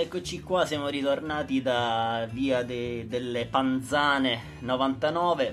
eccoci qua, siamo ritornati da via delle Panzane 99.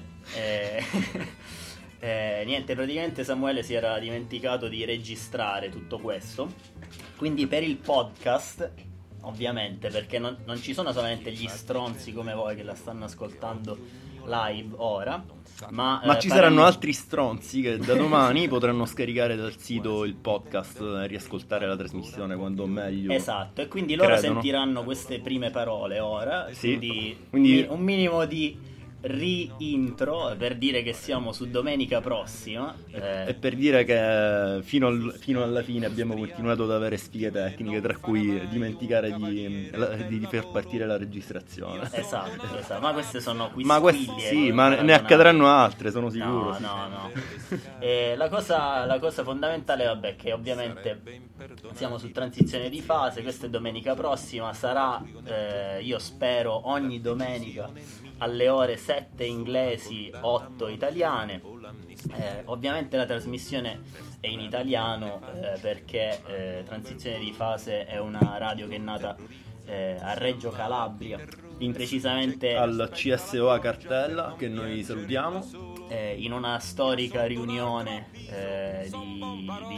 Niente, praticamente Samuele si era dimenticato di registrare tutto questo, quindi per il podcast, ovviamente, perché non ci sono solamente gli stronzi come voi che la stanno ascoltando live ora, ma ci saranno altri stronzi che da domani potranno scaricare dal sito il podcast e riascoltare la trasmissione quando meglio. Esatto, e quindi loro credono. Sentiranno queste prime parole ora, sì. quindi un minimo di intro per dire che siamo su domenica prossima e per dire che fino alla fine abbiamo continuato ad avere sfighe tecniche, tra cui dimenticare di far partire la registrazione. Esatto, ma queste sono ma ne accadranno altre, sono sicuro. No. La cosa fondamentale, vabbè, che ovviamente siamo su transizione di fase. Questa è domenica prossima, sarà io spero ogni domenica alle ore 7 inglesi, 8 italiane. Ovviamente la trasmissione è in italiano perché Transizione di Fase è una radio che è nata a Reggio Calabria, precisamente al CSOA Cartella, che noi salutiamo, in una storica riunione di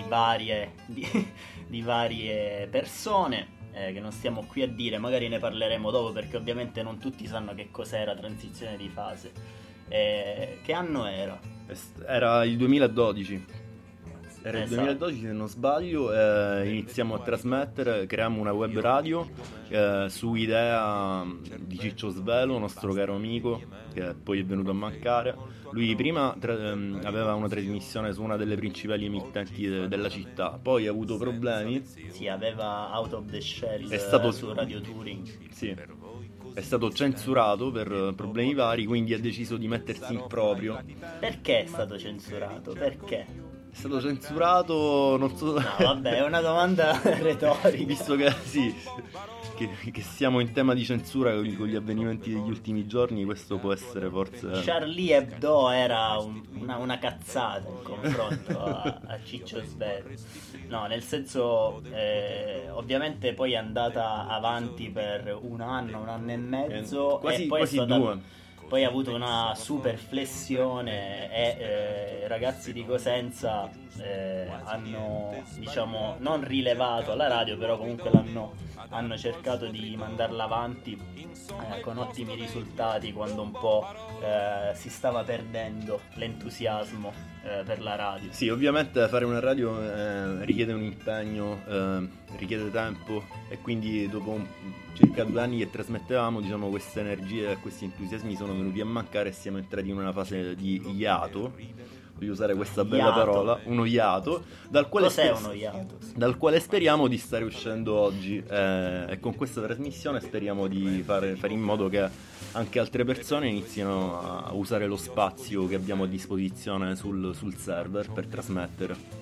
varie persone. Che non stiamo qui a dire, magari ne parleremo dopo, perché ovviamente non tutti sanno che cos'era Transizione di Fase. Che anno era? Era il 2012. Era Esatto. il 2012 se non sbaglio, iniziamo a trasmettere, creiamo una web radio su idea di Ciccio Svelo, nostro caro amico, che poi è venuto a mancare. Lui prima aveva una trasmissione su una delle principali emittenti della città, poi ha avuto problemi. Sì, aveva Out of the Shell su Radio Touring. Sì, è stato censurato per problemi vari, quindi ha deciso di mettersi in proprio. Perché è stato censurato? Perché? È stato censurato, non so. No, vabbè, è una domanda retorica. Visto che sì, che siamo in tema di censura con gli avvenimenti degli ultimi giorni, questo può essere forse. Charlie Hebdo era una cazzata in confronto a Ciccio Svelo. No, nel senso, ovviamente poi è andata avanti per un anno e mezzo, quasi e poi due. Poi ha avuto una super flessione e ragazzi di Cosenza hanno, diciamo, non rilevato alla radio, però comunque hanno cercato di mandarla avanti con ottimi risultati, quando un po' si stava perdendo l'entusiasmo per la radio. Sì, ovviamente fare una radio richiede un impegno, richiede tempo, e quindi dopo circa 2 anni che trasmettevamo, diciamo, queste energie e questi entusiasmi sono venuti a mancare e siamo entrati in una fase di iato. Voglio usare questa bella parola, uno iato, dal quale uno iato? Dal quale speriamo di stare uscendo oggi, e con questa trasmissione speriamo di fare in modo che anche altre persone iniziano a usare lo spazio che abbiamo a disposizione sul server per trasmettere.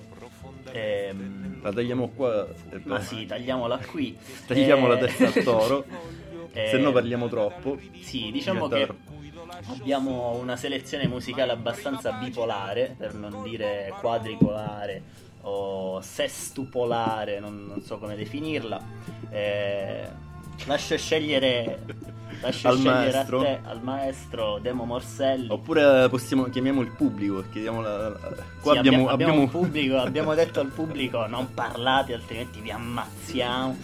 La tagliamo qua? Ma sì, tagliamola qui. Tagliamo la testa al toro, se no parliamo troppo. Sì, diciamo che abbiamo una selezione musicale abbastanza bipolare, per non dire quadripolare o sestupolare, non so come definirla. Lascio scegliere maestro. a te, al maestro Demo Morselli. Oppure chiamiamo il pubblico, chiediamo qua sì, abbiamo un pubblico, abbiamo detto al pubblico non parlate altrimenti vi ammazziamo.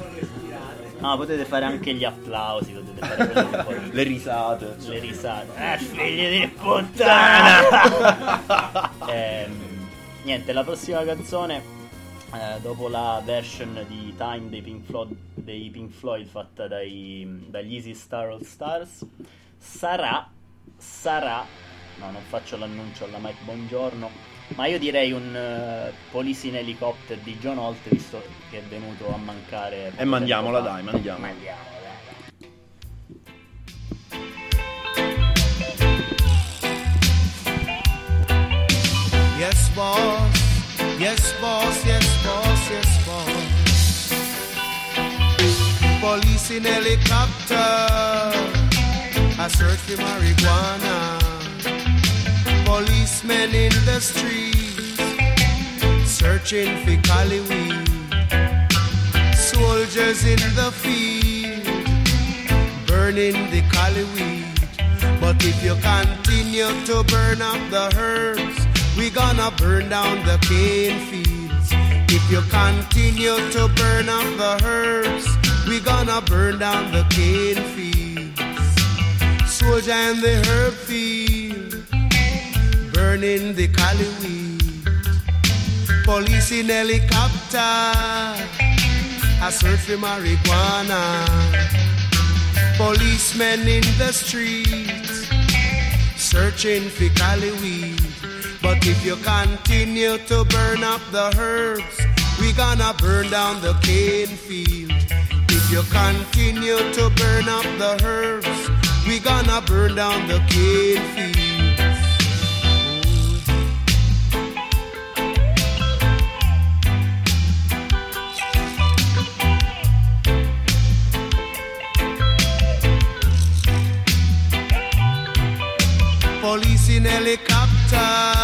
No, potete fare anche gli applausi, potete fare le risate. Figli di puttana. Niente, la prossima canzone, dopo la version di Time dei Pink Floyd fatta dagli Easy Star All Stars, sarà no, non faccio l'annuncio alla Mike Bongiorno, ma io direi un Police in Helicopter di John Holt, visto che è venuto a mancare. E mandiamola, dai, mandiamo. Yes, boss. Yes, boss, yes, boss, yes, boss. Police in helicopter, I search for marijuana. Policemen in the streets, searching for Cali weed. soldiers in the field, burning the cali weed. But if you continue to burn up the herbs, we gonna burn down the cane fields. If you continue to burn up the herbs, we gonna burn down the cane fields. Soldier in the herb field, burning the cali weed. Police in helicopter, a search for marijuana. Policemen in the streets, searching for cali weed. But if you continue to burn up the herbs, we gonna burn down the cane field. If you continue to burn up the herbs, we gonna burn down the cane field. Police in helicopter,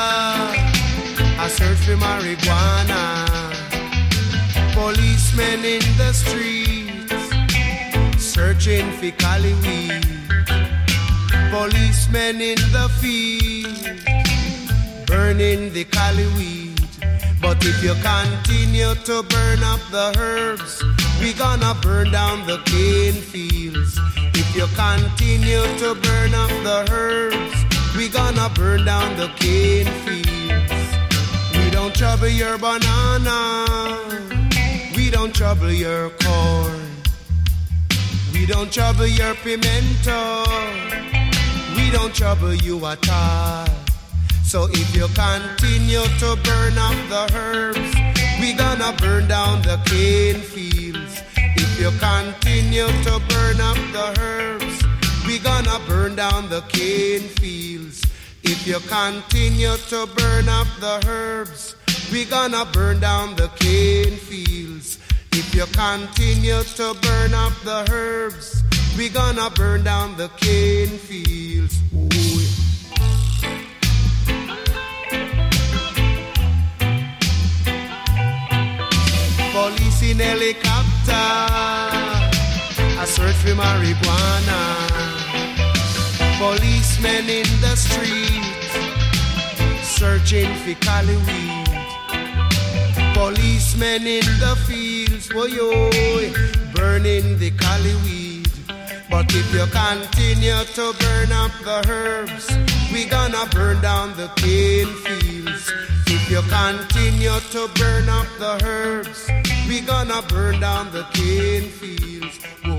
a search for marijuana. Policemen in the streets, searching for cali weed. Policemen in the field, burning the cali weed. But if you continue to burn up the herbs, we gonna burn down the cane fields. If you continue to burn up the herbs, we gonna burn down the cane fields. We don't trouble your banana, we don't trouble your corn, we don't trouble your pimento, we don't trouble you at all. So if you continue to burn up the herbs, we gonna burn down the cane fields. If you continue to burn up the herbs, we gonna burn down the cane fields. If you continue to burn up the herbs, we gonna burn down the cane fields. If you continue to burn up the herbs, we gonna burn down the cane fields. Ooh. Police in helicopter, a search for marijuana. Policemen in the streets, searching for cali weed. Policemen in the fields, woyo, burning the cali weed. But if you continue to burn up the herbs, we gonna burn down the cane fields. If you continue to burn up the herbs, we gonna burn down the cane fields. Whoa.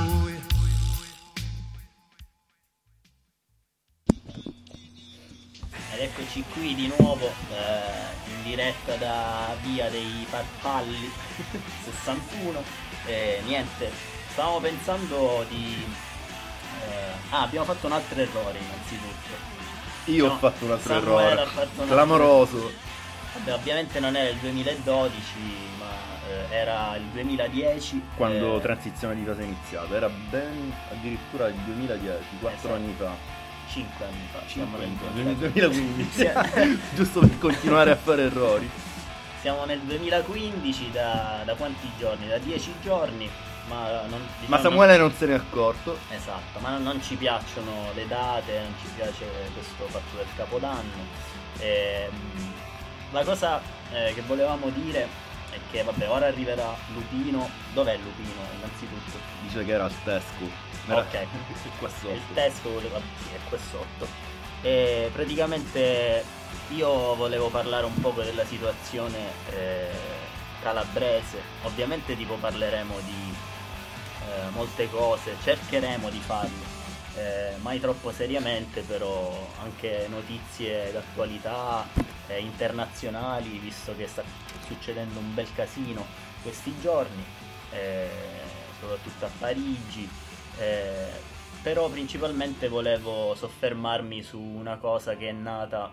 Ed eccoci qui di nuovo in diretta da Via dei Farfalli 61. Niente, stavamo pensando di... abbiamo fatto un altro errore innanzitutto. Io ho fatto un altro Samuele errore ha fatto un clamoroso. Vabbè, ovviamente non era il 2012, ma era il 2010. Quando transizione di fase è iniziata, era ben addirittura il 2010, 4 Esatto. anni fa. 5 anni fa, siamo 5 nel nel 2015. 2015. Giusto per continuare a fare errori. Siamo nel 2015 da quanti giorni? Da 10 giorni, ma non, diciamo, Ma Samuele non se ne è accorto. Esatto, ma non ci piacciono le date, non ci piace questo fatto del Capodanno. La cosa che volevamo dire è che vabbè, ora arriverà Lupino. Dov'è Lupino innanzitutto? Dice che era al Tesco. Ok, Qua sotto. il testo voleva, sì, è qua sotto. E praticamente io volevo parlare un po' della situazione calabrese. Ovviamente tipo parleremo di molte cose, cercheremo di farlo mai troppo seriamente, però anche notizie d'attualità internazionali, visto che sta succedendo un bel casino questi giorni, soprattutto a Parigi. Però principalmente volevo soffermarmi su una cosa che è nata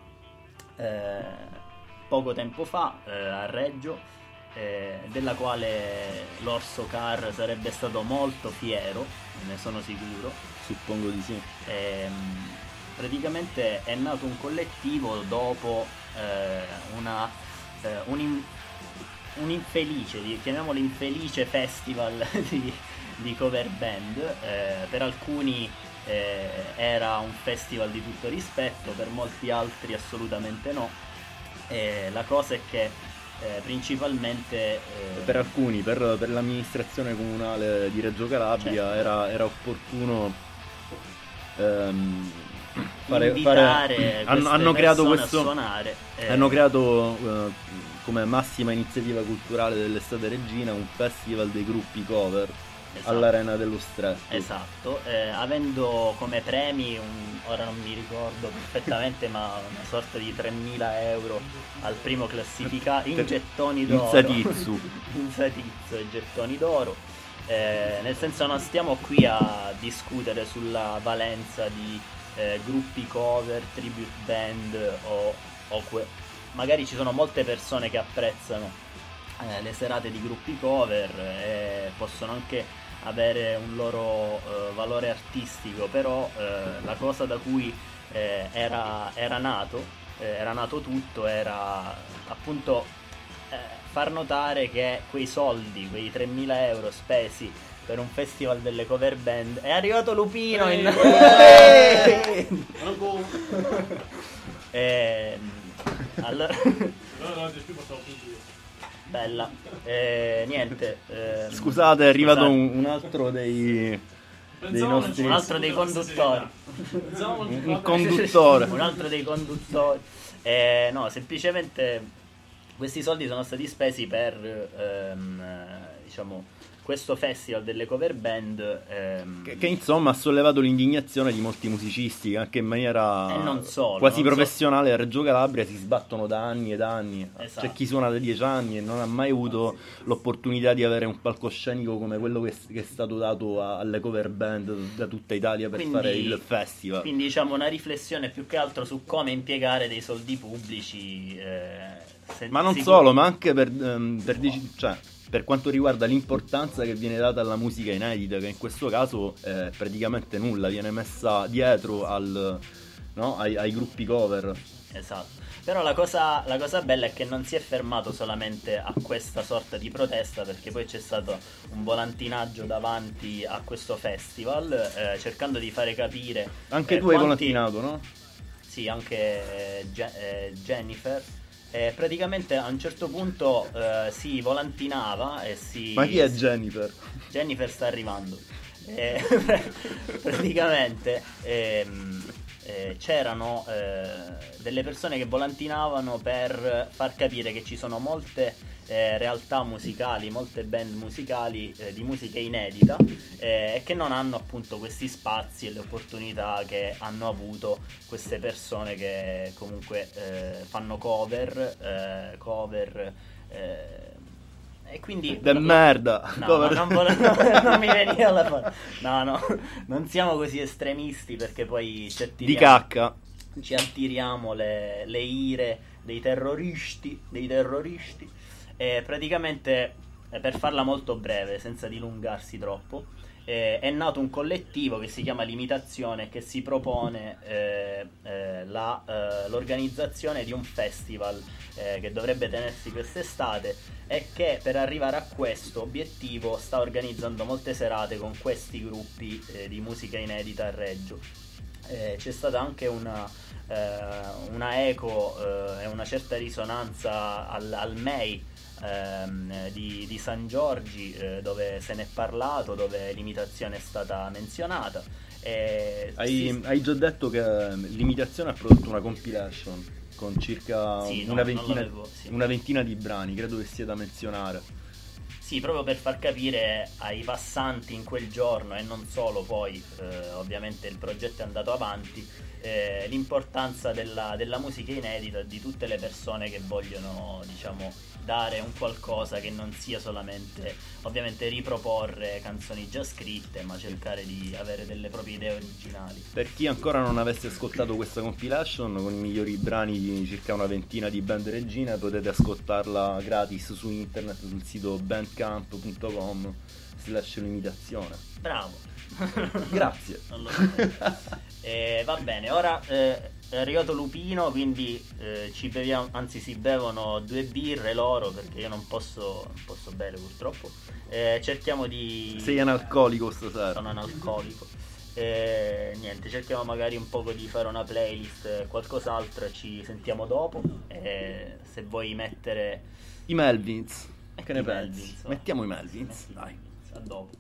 poco tempo fa a Reggio, della quale l'Orso Car sarebbe stato molto fiero, ne sono sicuro. Suppongo di sì. Praticamente è nato un collettivo dopo un infelice, chiamiamolo infelice festival di cover band. Per alcuni era un festival di tutto rispetto, per molti altri assolutamente no. La cosa è che principalmente per alcuni, per l'amministrazione comunale di Reggio Calabria, certo, era opportuno hanno creato questo, a suonare, hanno creato come massima iniziativa culturale dell'estate reggina un festival dei gruppi cover. Esatto. All'Arena dello Stretto. Esatto, avendo come premi ora non mi ricordo perfettamente, ma una sorta di 3.000 euro al primo classificato in gettoni d'oro. In satizzo e gettoni d'oro. Nel senso, non stiamo qui a discutere sulla valenza di gruppi cover, tribute band magari ci sono molte persone che apprezzano le serate di gruppi cover e possono anche avere un loro valore artistico, però la cosa da cui era nato tutto era appunto far notare che quei soldi, quei 3.000 euro spesi per un festival delle cover band, è arrivato Lupino allora bella, niente. Scusate, è arrivato un altro dei nostri, un altro dei conduttori. un conduttore. Un altro dei conduttori. No, semplicemente questi soldi sono stati spesi per diciamo questo festival delle cover band che insomma ha sollevato l'indignazione di molti musicisti, anche in maniera non solo, quasi professionale. A Reggio Calabria si sbattono da anni ed anni. Esatto. C'è chi suona da 10 anni e non ha mai avuto l'opportunità di avere un palcoscenico come quello che è stato dato alle cover band da tutta Italia per fare il festival. Quindi diciamo una riflessione più che altro su come impiegare dei soldi pubblici, ma non solo, ma anche per quanto riguarda l'importanza che viene data alla musica inedita, che in questo caso praticamente nulla viene messa dietro ai gruppi cover. Esatto. Però la cosa bella è che non si è fermato solamente a questa sorta di protesta, perché poi c'è stato un volantinaggio davanti a questo festival, cercando di fare capire. Anche tu hai volantinato, no? Sì, anche Jennifer. Praticamente a un certo punto si volantinava e Ma chi è Jennifer? Jennifer sta arrivando. Praticamente c'erano delle persone che volantinavano per far capire che ci sono molte realtà musicali, molte band musicali di musica inedita e che non hanno appunto questi spazi e le opportunità che hanno avuto queste persone che comunque fanno cover e quindi merda. No, non mi veniva la parola. No, non siamo così estremisti, perché poi di cacca ci attiriamo le ire dei terroristi. Praticamente, per farla molto breve, senza dilungarsi troppo, è nato un collettivo che si chiama Limitazione, che si propone l'organizzazione di un festival che dovrebbe tenersi quest'estate e che per arrivare a questo obiettivo sta organizzando molte serate con questi gruppi di musica inedita a Reggio. C'è stata anche una eco e una certa risonanza al MEI di San Giorgi, dove se n'è parlato, dove Limitazione è stata menzionata. Hai già detto che Limitazione ha prodotto una compilation con circa una ventina di brani, credo che sia da menzionare. Sì, proprio per far capire ai passanti in quel giorno, e non solo, poi ovviamente il progetto è andato avanti, l'importanza della musica inedita, di tutte le persone che vogliono, diciamo, dare un qualcosa che non sia solamente, ovviamente, riproporre canzoni già scritte, ma cercare di avere delle proprie idee originali. Per chi ancora non avesse ascoltato questa compilation con i migliori brani di circa una ventina di band reggine, potete ascoltarla gratis su internet sul sito bandcamp.com/limitazione. Bravo. Grazie. Non lo so. Va bene, ora è arrivato Lupino, quindi ci beviamo, anzi si bevono 2 birre loro, perché io non posso bere purtroppo. Cerchiamo di... Sei analcolico stasera. Sono analcolico. Niente, cerchiamo magari un poco di fare una playlist, qualcos'altro, e ci sentiamo dopo. Se vuoi mettere I Melvins, che ne i pensi? Melvins, va. Mettiamo i Melvins, Metti i dai. Melvins, a dopo.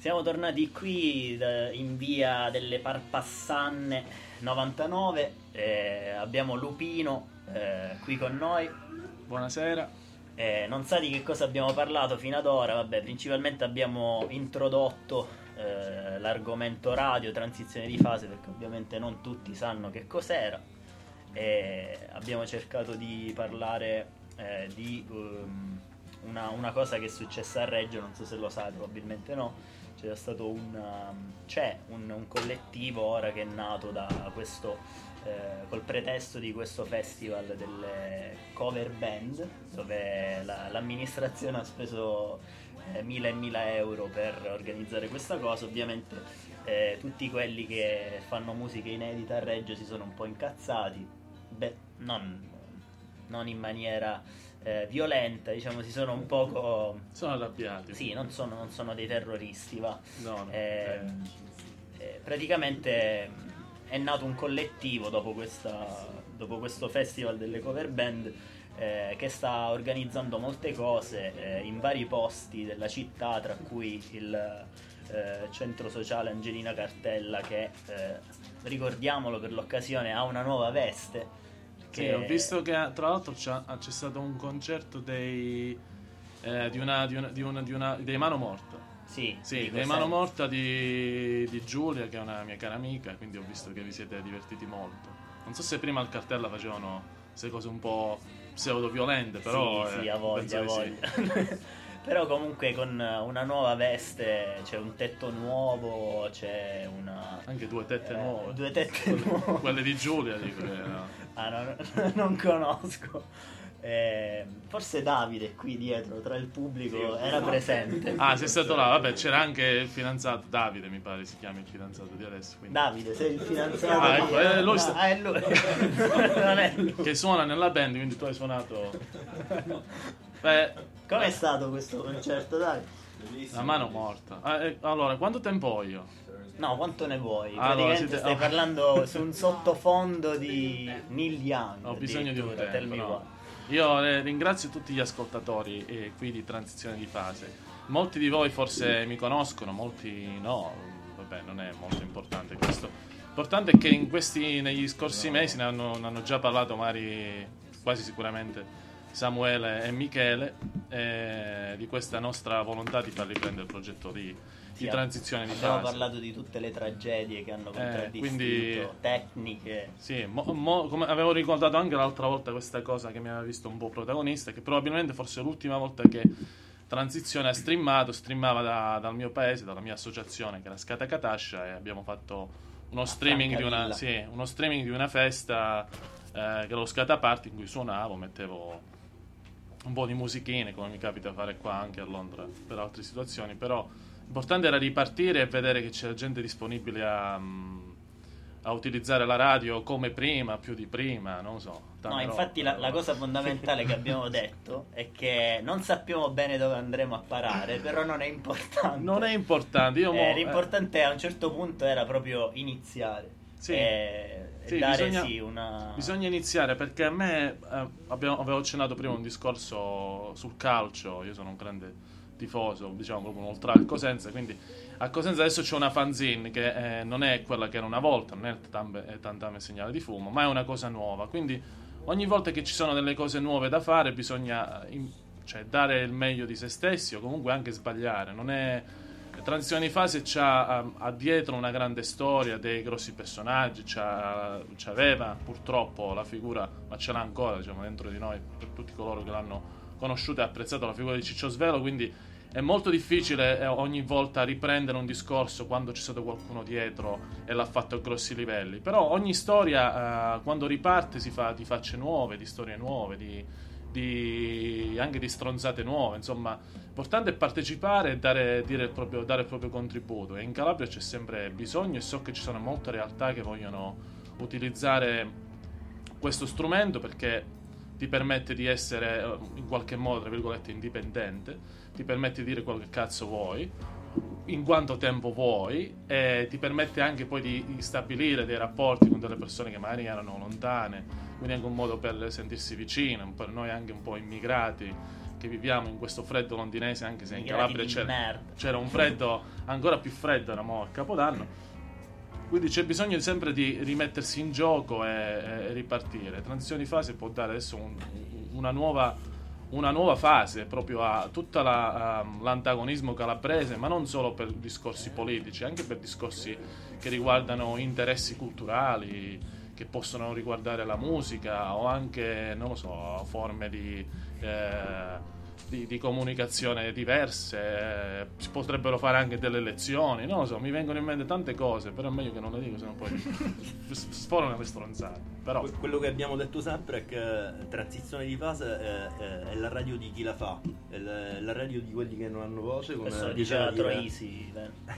Siamo tornati qui in via delle Parpassanne 99, abbiamo Lupino qui con noi. Buonasera. Non sa di che cosa abbiamo parlato fino ad ora, vabbè, principalmente abbiamo introdotto l'argomento radio, transizione di fase, perché ovviamente non tutti sanno che cos'era, e abbiamo cercato di parlare di una cosa che è successa a Reggio, non so se lo sa, probabilmente no. C'è stato un collettivo ora che è nato da questo col pretesto di questo festival delle cover band, dove l'amministrazione ha speso 1.000 e 1.000 euro per organizzare questa cosa. Ovviamente tutti quelli che fanno musica inedita a Reggio si sono un po' incazzati, non in maniera violenta, diciamo, si sono un poco... Sono arrabbiati. Sì, non sono dei terroristi, va. No. Praticamente è nato un collettivo dopo questo festival delle cover band che sta organizzando molte cose in vari posti della città, tra cui il centro sociale Angelina Cartella, che ricordiamolo, per l'occasione ha una nuova veste. Sì, ho visto che tra l'altro c'è stato un concerto dei Mano Morta. Sì, dei Mano Morta di Giulia, che è una mia cara amica, quindi ho visto che vi siete divertiti molto. Non so se prima al Cartella facevano queste cose un po' pseudo violente, però sì, a voglia. sì. Però comunque con una nuova veste, c'è un tetto nuovo, c'è anche due tette nuove. Due tette nuove. Quelle di Giulia, dico. No. No, non conosco. Forse Davide qui dietro tra il pubblico era presente. Sei stato là, vabbè, c'era anche il fidanzato Davide, mi pare si chiami il fidanzato di adesso, quindi. Davide, sei il fidanzato è lui. È lui. Non è lui che suona nella band, quindi tu hai suonato. Com'è stato questo concerto, Davide? La Mano Morta. Allora, quanto tempo ho io? No, quanto ne vuoi? Allora, stai parlando su un sottofondo di Neil Young. Ho bisogno di un tempo, no. Why. Io ringrazio tutti gli ascoltatori qui di Transizione di Fase. Molti di voi forse mi conoscono, molti no. Vabbè, non è molto importante questo. L'importante è che negli scorsi mesi ne hanno già parlato magari quasi sicuramente Samuele e Michele, di questa nostra volontà di far riprendere il progetto di transizione di fase. Abbiamo parlato di tutte le tragedie che hanno contraddistinto, tecniche. Sì, come avevo ricordato anche l'altra volta questa cosa che mi aveva visto un po' protagonista, che probabilmente forse è l'ultima volta che Transizione ha streamava dal mio paese, dalla mia associazione che era Scata Catascia, e abbiamo fatto uno streaming di una festa che era lo Scata Party, in cui suonavo, mettevo un po' di musichine, come mi capita fare qua anche a Londra per altre situazioni, però l'importante era ripartire e vedere che c'era gente disponibile a utilizzare la radio come prima, più di prima, non so. No, infatti la cosa fondamentale che abbiamo detto è che non sappiamo bene dove andremo a parare, però non è importante. Non è importante. L'importante a un certo punto era proprio iniziare. Bisogna iniziare, perché a me avevo accennato prima un discorso sul calcio. Io sono un grande tifoso, diciamo proprio un oltre al Cosenza, quindi a Cosenza adesso c'è una fanzine che non è quella che era una volta, non è Tantame Segnale di Fumo, ma è una cosa nuova, quindi ogni volta che ci sono delle cose nuove da fare bisogna dare il meglio di se stessi, o comunque anche sbagliare. Non è Transizione di Fase ha dietro una grande storia, dei grossi personaggi, c'aveva purtroppo la figura, ma ce l'ha ancora, diciamo, dentro di noi, per tutti coloro che l'hanno conosciuto e apprezzato, la figura di Ciccio Svelo, quindi è molto difficile ogni volta riprendere un discorso quando c'è stato qualcuno dietro e l'ha fatto a grossi livelli. Però ogni storia quando riparte si fa di facce nuove, di storie nuove, anche di stronzate nuove. Insomma, l'importante è partecipare e dare il proprio contributo, e in Calabria c'è sempre bisogno, e so che ci sono molte realtà che vogliono utilizzare questo strumento, perché ti permette di essere in qualche modo, tra virgolette, indipendente, ti permette di dire quello che cazzo vuoi, in quanto tempo vuoi, e ti permette anche poi di stabilire dei rapporti con delle persone che magari erano lontane, quindi anche un modo per sentirsi vicino, per noi anche un po' immigrati che viviamo in questo freddo londinese, anche se in Calabria c'era un freddo ancora più freddo, eravamo a Capodanno, quindi c'è bisogno sempre di rimettersi in gioco e ripartire. Transizione di fase può dare adesso una nuova fase proprio a tutto l'antagonismo calabrese, ma non solo per discorsi politici, anche per discorsi che riguardano interessi culturali, che possono riguardare la musica o anche, non lo so, forme di comunicazione diverse. Si potrebbero fare anche delle lezioni, non lo so, mi vengono in mente tante cose, però è meglio che non le dico, sennò poi sforano le stronzate. Però quello che abbiamo detto sempre è che Transizione di fase è la radio di chi la fa, è la radio di quelli che non hanno voce, come diceva Troisi.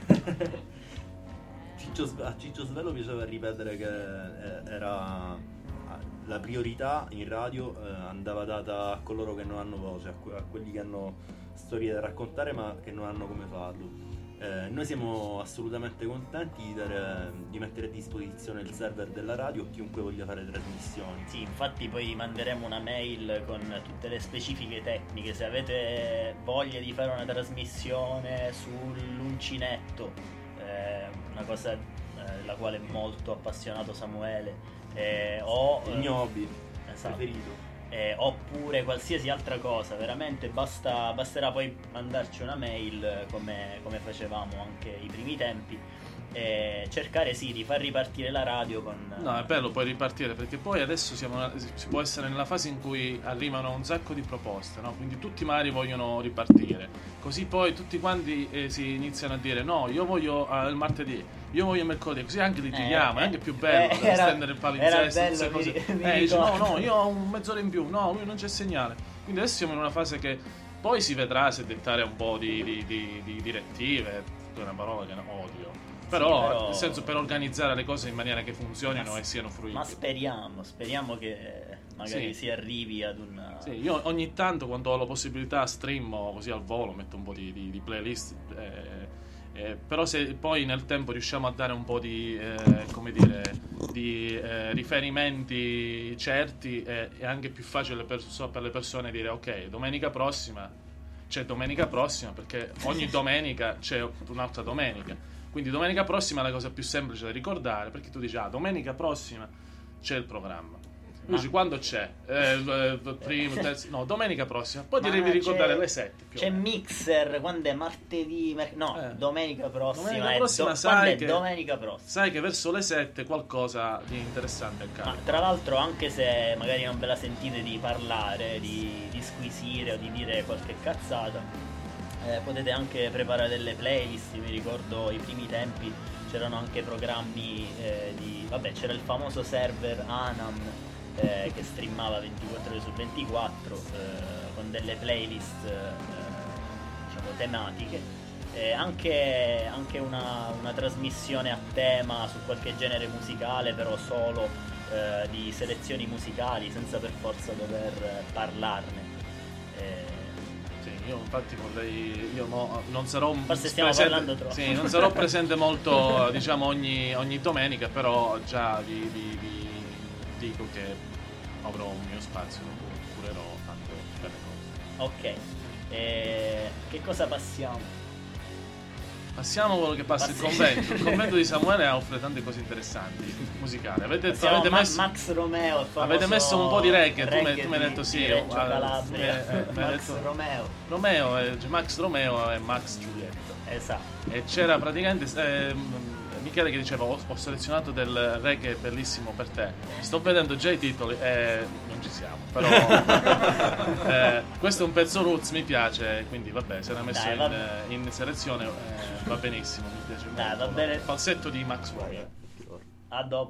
A Ciccio Svelo piaceva ripetere che era la priorità in radio, andava data a coloro che non hanno voce, a quelli che hanno storie da raccontare ma che non hanno come farlo. Noi siamo assolutamente contenti di mettere a disposizione il server della radio a chiunque voglia fare trasmissioni. Sì, infatti poi manderemo una mail con tutte le specifiche tecniche. Se avete voglia di fare una trasmissione sull'uncinetto, una cosa la quale è molto appassionato Samuele, o il mio hobby preferito, oppure qualsiasi altra cosa, veramente basterà poi mandarci una mail come facevamo anche i primi tempi, e cercare di far ripartire la radio con... No, è bello poi ripartire, perché poi adesso si può essere nella fase in cui arrivano un sacco di proposte, no? Quindi tutti magari vogliono ripartire, così poi tutti quanti si iniziano a dire no, io voglio il martedì, io voglio il mercoledì, così anche litighiamo, è anche più bello stendere il palinsesto, queste cose. Dice no, io ho un mezz'ora in più, no, lui non c'è segnale. Quindi adesso siamo in una fase che poi si vedrà se dettare un po' di direttive, è una parola che odio. Però nel senso, per organizzare le cose in maniera che funzionino e siano fruibili. Ma speriamo che magari si arrivi ad una... Sì, io ogni tanto, quando ho la possibilità, streamo così al volo, metto un po' di playlist, però se poi nel tempo riusciamo a dare un po' di riferimenti certi, è anche più facile per le persone dire ok, domenica prossima c'è domenica prossima, perché ogni domenica c'è un'altra domenica. Quindi domenica prossima è la cosa più semplice da ricordare, perché tu dici domenica prossima c'è il programma. Tu dici quando c'è? Primo, terzo, no, domenica prossima. Poi ti devi ricordare le 7. C'è Mixer, quando è martedì, domenica prossima. Domenica prossima domenica prossima. Sai che verso le 7 qualcosa di interessante accade. Ma tra l'altro, anche se magari non ve la sentite di parlare, di squisire o di dire qualche cazzata, potete anche preparare delle playlist. Mi ricordo i primi tempi c'erano anche programmi c'era il famoso server Anam che streamava 24 ore su 24 con delle playlist diciamo tematiche, anche una trasmissione a tema su qualche genere musicale, però solo di selezioni musicali, senza per forza dover parlarne. Io infatti non sarò forse stiamo parlando troppo. Sì, non sarò presente molto diciamo ogni domenica, però già vi dico che avrò un mio spazio, curerò tante belle cose. Ok, che cosa passiamo? Passiamo a quello che passa il convento. Il convento di Samuele offre tante cose interessanti musicali. Avete messo Max Romeo, avete messo un po' di reggae. Tu mi hai detto sì. Max Romeo e Max Giulietto. Esatto. E c'era praticamente Michele che diceva ho selezionato del reggae bellissimo per te. Sto vedendo già i titoli e non ci siamo. Però questo è un pezzo roots, mi piace, quindi vabbè, se l'ha messo in selezione va benissimo, mi piace molto. Va bene. Falsetto di Max Romeo. A dopo.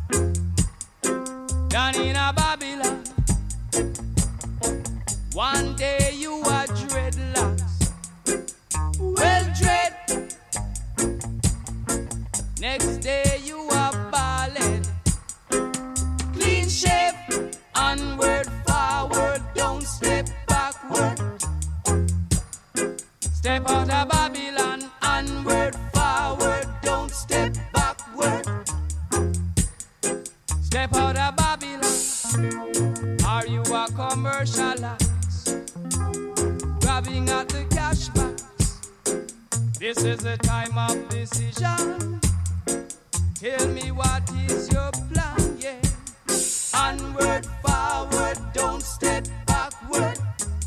One Next day you are ballin'. Clean shave, onward, forward, don't step backward. Step out of Babylon, onward, forward, don't step backward. Step out of Babylon. Are you a commercialist? Grabbing at the cash box. This is a time of decision. Tell me what is your plan, yeah. Onward, forward, don't step backward.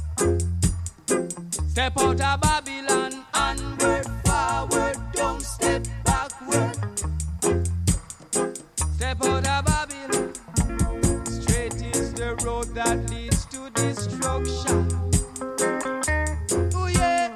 Step out of Babylon, onward, forward, don't step backward. Step out of Babylon. Straight is the road that leads to destruction. Oh yeah.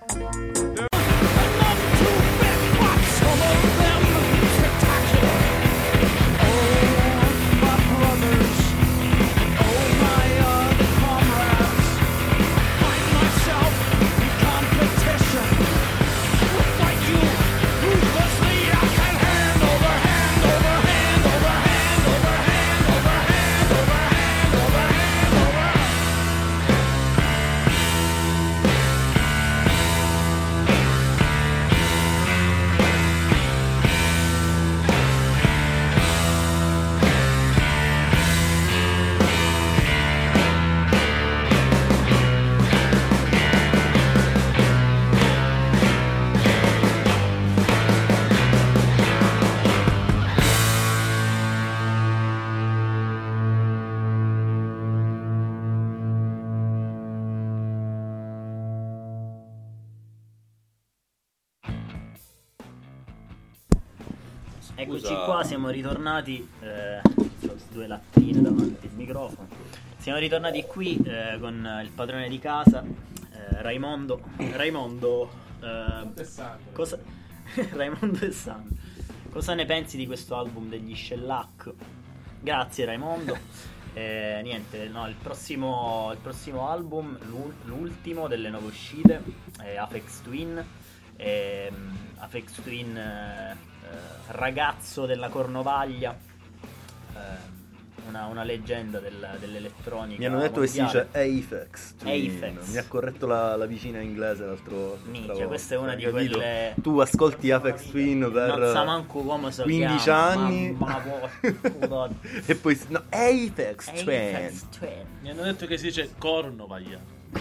Eccoci qua, siamo ritornati, due lattine davanti al microfono. Siamo ritornati qui con il padrone di casa, Raimondo. Raimondo e Sandro. Cosa ne pensi di questo album degli Shellac? Grazie Raimondo. Niente, no, il prossimo album, l'ultimo delle nuove uscite, è Aphex Twin. Aphex Twin, ragazzo della Cornovaglia, una leggenda dell'elettronica. Mi hanno detto mondiale. che si dice Aphex Twin. Mi ha corretto la vicina inglese l'altro. Minchia, questa è una di quelle. Tu ascolti Aphex Twin per non sa manco come si 15 chiama, anni ma e poi no, Aphex Twin. Mi hanno detto che si dice Cornovaglia.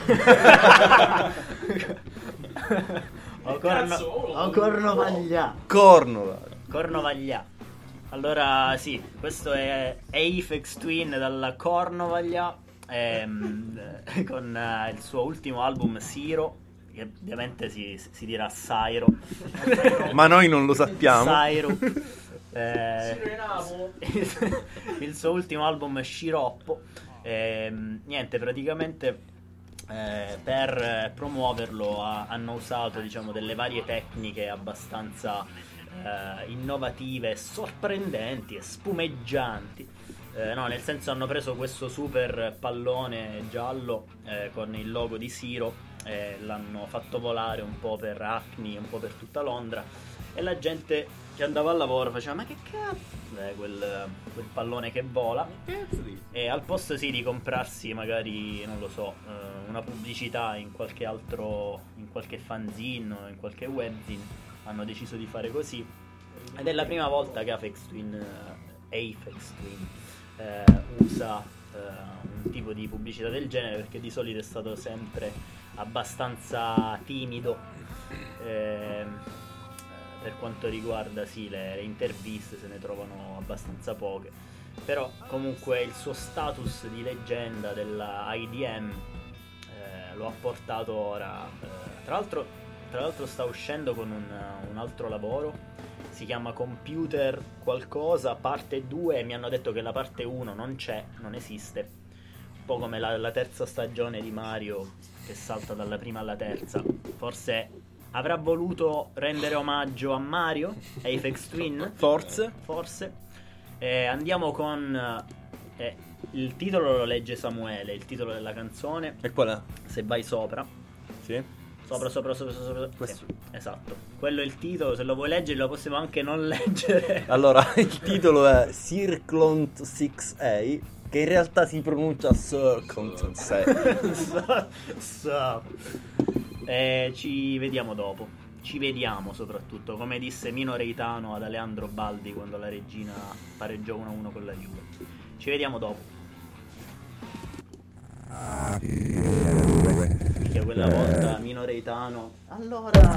Cornovaglia. Allora sì, questo è Aphex Twin dalla Cornovaglia, con il suo ultimo album Siro, che ovviamente si dirà Sairo. Ma noi non lo sappiamo. Sairo. Il suo ultimo album Sciroppo. Niente, praticamente per promuoverlo hanno usato, diciamo, delle varie tecniche abbastanza innovative, sorprendenti e spumeggianti. No, nel senso, hanno preso questo super pallone giallo con il logo di Siro, l'hanno fatto volare un po' per Hackney, un po' per tutta Londra, e la gente che andava al lavoro faceva: ma che cazzo è quel pallone che vola? E al posto di comprarsi magari, non lo so, una pubblicità in qualche fanzine o in qualche webzine, hanno deciso di fare così. Ed è la prima volta che Aphex Twin usa un tipo di pubblicità del genere, perché di solito è stato sempre abbastanza timido per quanto riguarda le interviste, se ne trovano abbastanza poche. Però comunque il suo status di leggenda della IDM lo ha portato ora. Tra l'altro sta uscendo con un altro lavoro, si chiama Computer qualcosa, parte 2. Mi hanno detto che la parte 1 non c'è, non esiste, un po' come la terza stagione di Mario che salta dalla prima alla terza. Forse avrà voluto rendere omaggio a Mario, Aphex Twin, forse. Andiamo con il titolo, lo legge Samuele, il titolo della canzone. E qual è? Se vai sopra. Sì. Sopra. Questo. Sì, esatto. Quello è il titolo, se lo vuoi leggere lo possiamo anche non leggere. Allora, il titolo è Circlont 6A, che in realtà si pronuncia Circlont 6. Ci vediamo dopo. Ci vediamo soprattutto, come disse Mino Reitano ad Aleandro Baldi quando la Regina pareggiò 1-1 con la Juve. Ci vediamo dopo. Perché quella volta Mino Reitano. Allora.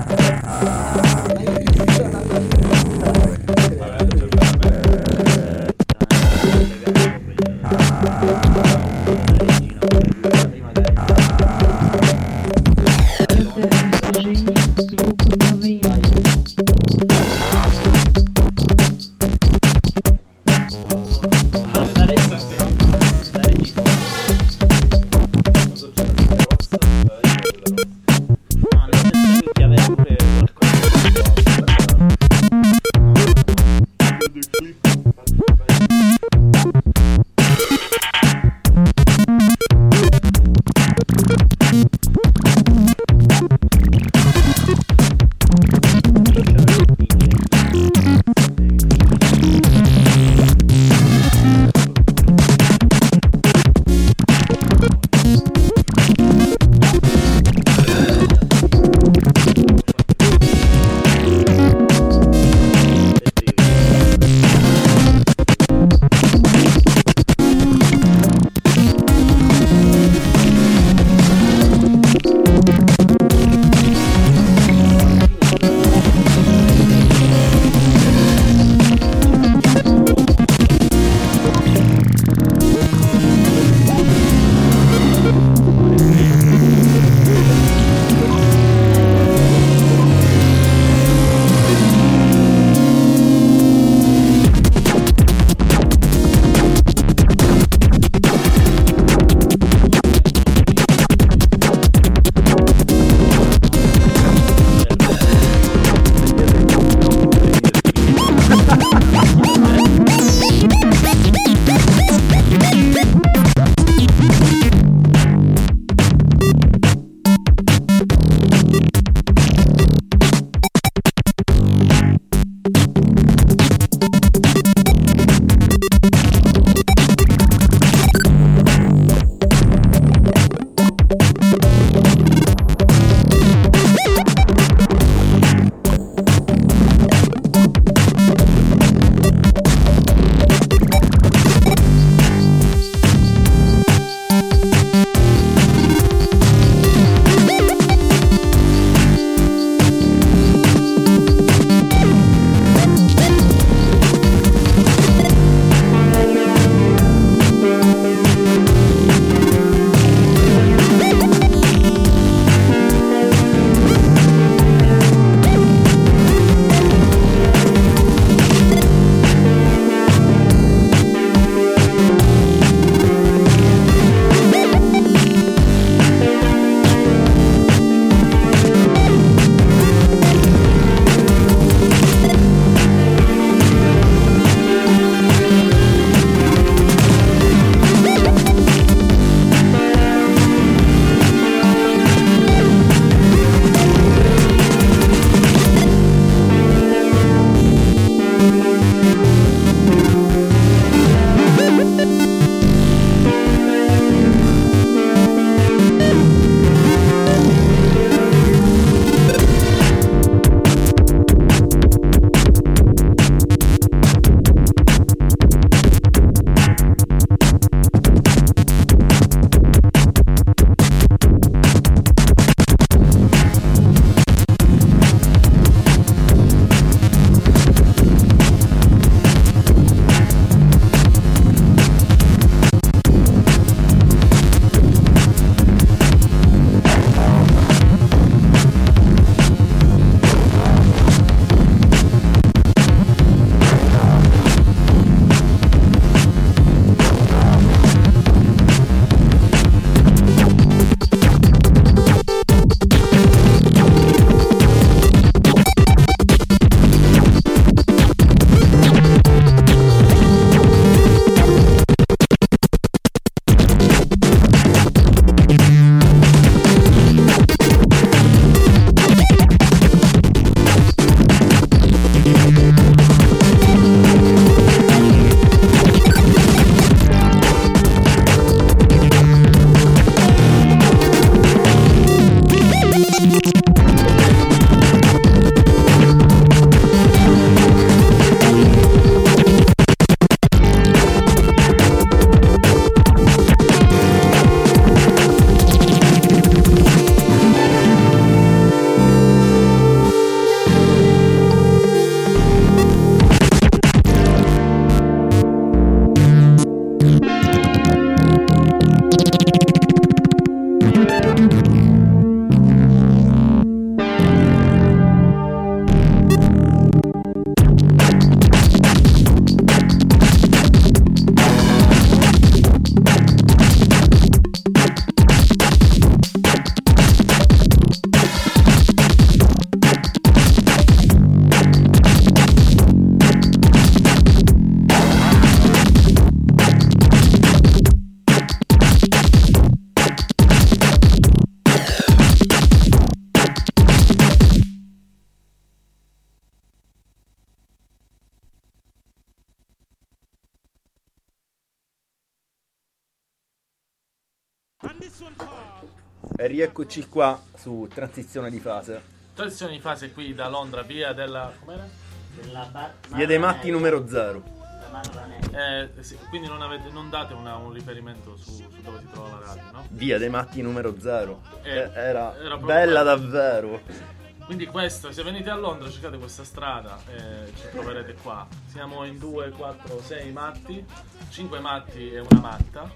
E rieccoci qua su Transizione di Fase. Transizione di Fase qui da Londra, via della... com'era? Via dei Matti numero 0. Sì, quindi non date un riferimento su dove si trova la radio, no? Via dei Matti numero 0. Era proprio bella bello. davvero. Quindi questo, se venite a Londra cercate questa strada e ci troverete qua. Siamo in 2, 4, 6 matti, 5 matti e una matta.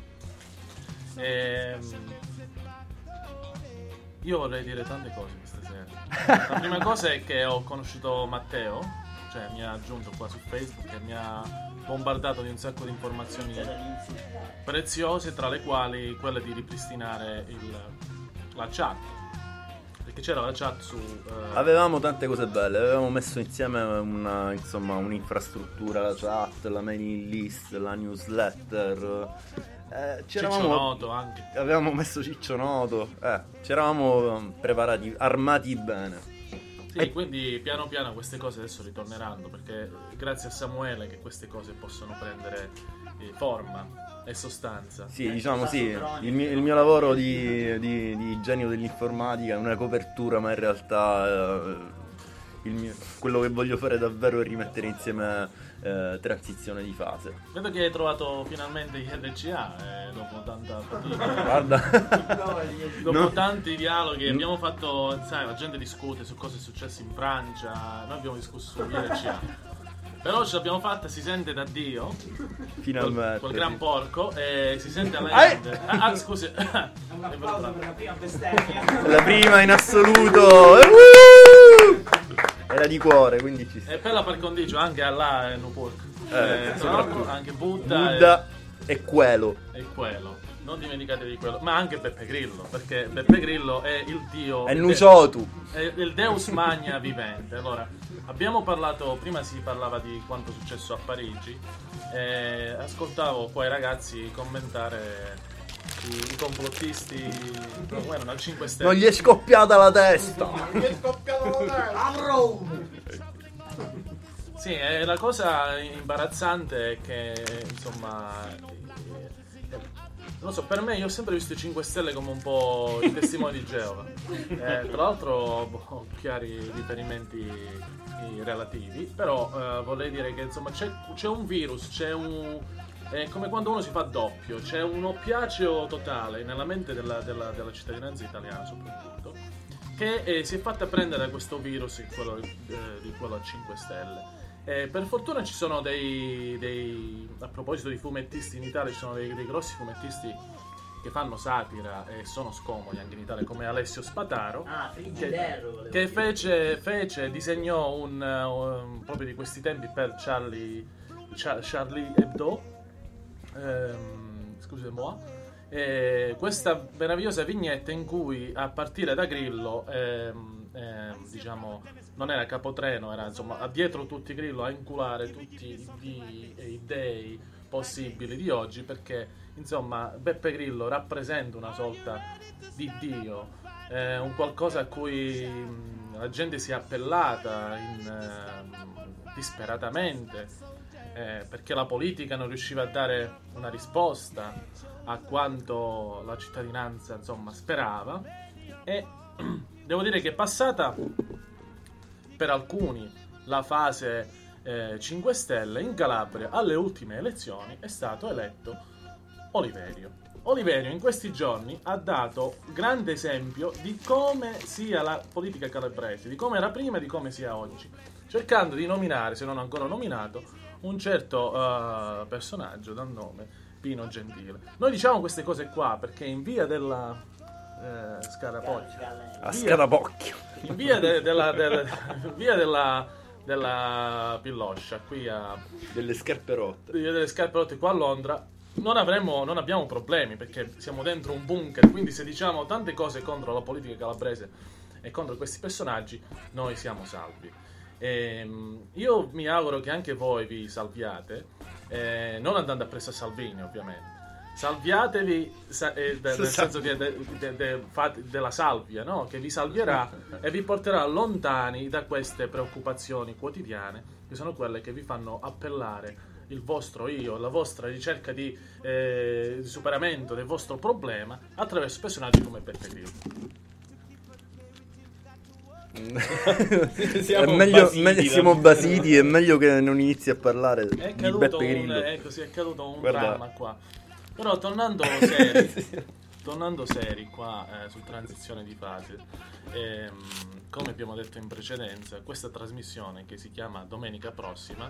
Io vorrei dire tante cose questa sera. La prima cosa è che ho conosciuto Matteo, cioè mi ha aggiunto qua su Facebook e mi ha bombardato di un sacco di informazioni preziose, tra le quali quella di ripristinare la chat. Perché c'era la chat su... Avevamo tante cose belle, avevamo messo insieme un'infrastruttura, la chat, la mailing list, la newsletter. Ciccionoto anche. Avevamo messo Ciccionoto, ci eravamo preparati, armati bene. Sì, quindi piano piano queste cose adesso ritorneranno, perché grazie a Samuele che queste cose possono prendere forma e sostanza. Sì, diciamo sì, il mio lavoro di genio dell'informatica è una copertura, ma in realtà quello che voglio fare davvero è rimettere insieme Transizione di Fase. Vedo che hai trovato finalmente gli RCA dopo tanta fatica. Guarda, dopo tanti dialoghi abbiamo fatto, sai, la gente discute su cosa è successo in Francia, noi abbiamo discusso sugli RCA. Però ce l'abbiamo fatta, si sente da Dio. Finalmente. Col gran porco e si sente alla grande. Scusi. La prima bestemmia. La prima in assoluto. Era di cuore, quindi ci sta. E per la par condicio anche Allah e Nupurk. Soprattutto. Anche Buddha e quello. e quello. Non dimenticatevi quello. Ma anche Beppe Grillo, perché Beppe Grillo è il dio. È Nuciotu. È il Deus Magna vivente. Allora, abbiamo parlato, prima si parlava di quanto è successo a Parigi. Ascoltavo qua i ragazzi commentare i complottisti, no, al 5 Stelle. Non gli è scoppiata la testa. Sì, la cosa imbarazzante è che, insomma, non so, per me io ho sempre visto i 5 Stelle come un po' i testimoni di Geova. Tra l'altro ho chiari riferimenti relativi, però vorrei dire che, insomma, c'è un virus, è come quando uno si fa doppio, c'è un oppiaceo totale nella mente della cittadinanza italiana soprattutto, che si è fatta prendere da questo virus, di quello a 5 Stelle. Per fortuna ci sono a proposito di fumettisti in Italia, ci sono dei grossi fumettisti che fanno satira e sono scomodi anche in Italia, come Alessio Spataro, che disegnò un proprio di questi tempi per Charlie Hebdo, scusate-moi, questa meravigliosa vignetta in cui a partire da Grillo diciamo non era capotreno, era insomma dietro tutti Grillo a inculare tutti i dei possibili di oggi, perché insomma Beppe Grillo rappresenta una sorta di dio, un qualcosa a cui la gente si è appellata disperatamente, perché la politica non riusciva a dare una risposta a quanto la cittadinanza insomma sperava, e devo dire che è passata per alcuni la fase 5 Stelle. In Calabria alle ultime elezioni è stato eletto Oliverio. In questi giorni ha dato grande esempio di come sia la politica calabrese, di come era prima e di come sia oggi, cercando di nominare, se non ancora nominato, un certo personaggio dal nome Pino Gentile. Noi diciamo queste cose qua perché in via della Scarapocchio, a Scarapocchio, in via della Pilloscia, qui a delle scarpe rotte qua a Londra, non abbiamo problemi, perché siamo dentro un bunker, quindi se diciamo tante cose contro la politica calabrese e contro questi personaggi, noi siamo salvi. Io mi auguro che anche voi vi salviate, non andando appresso a Salvini, ovviamente. Salviatevi nel senso che della salvia, no? Che vi salvierà e vi porterà lontani da queste preoccupazioni quotidiane, che sono quelle che vi fanno appellare il vostro io, la vostra ricerca di superamento del vostro problema attraverso personaggi come Beppe Grillo. Siamo basiti, è meglio che non inizi a parlare di Beppe Grillo. È caduto un Guarda. dramma qua. Però tornando seri qua su transizione di fase, come abbiamo detto in precedenza, questa trasmissione che si chiama Domenica Prossima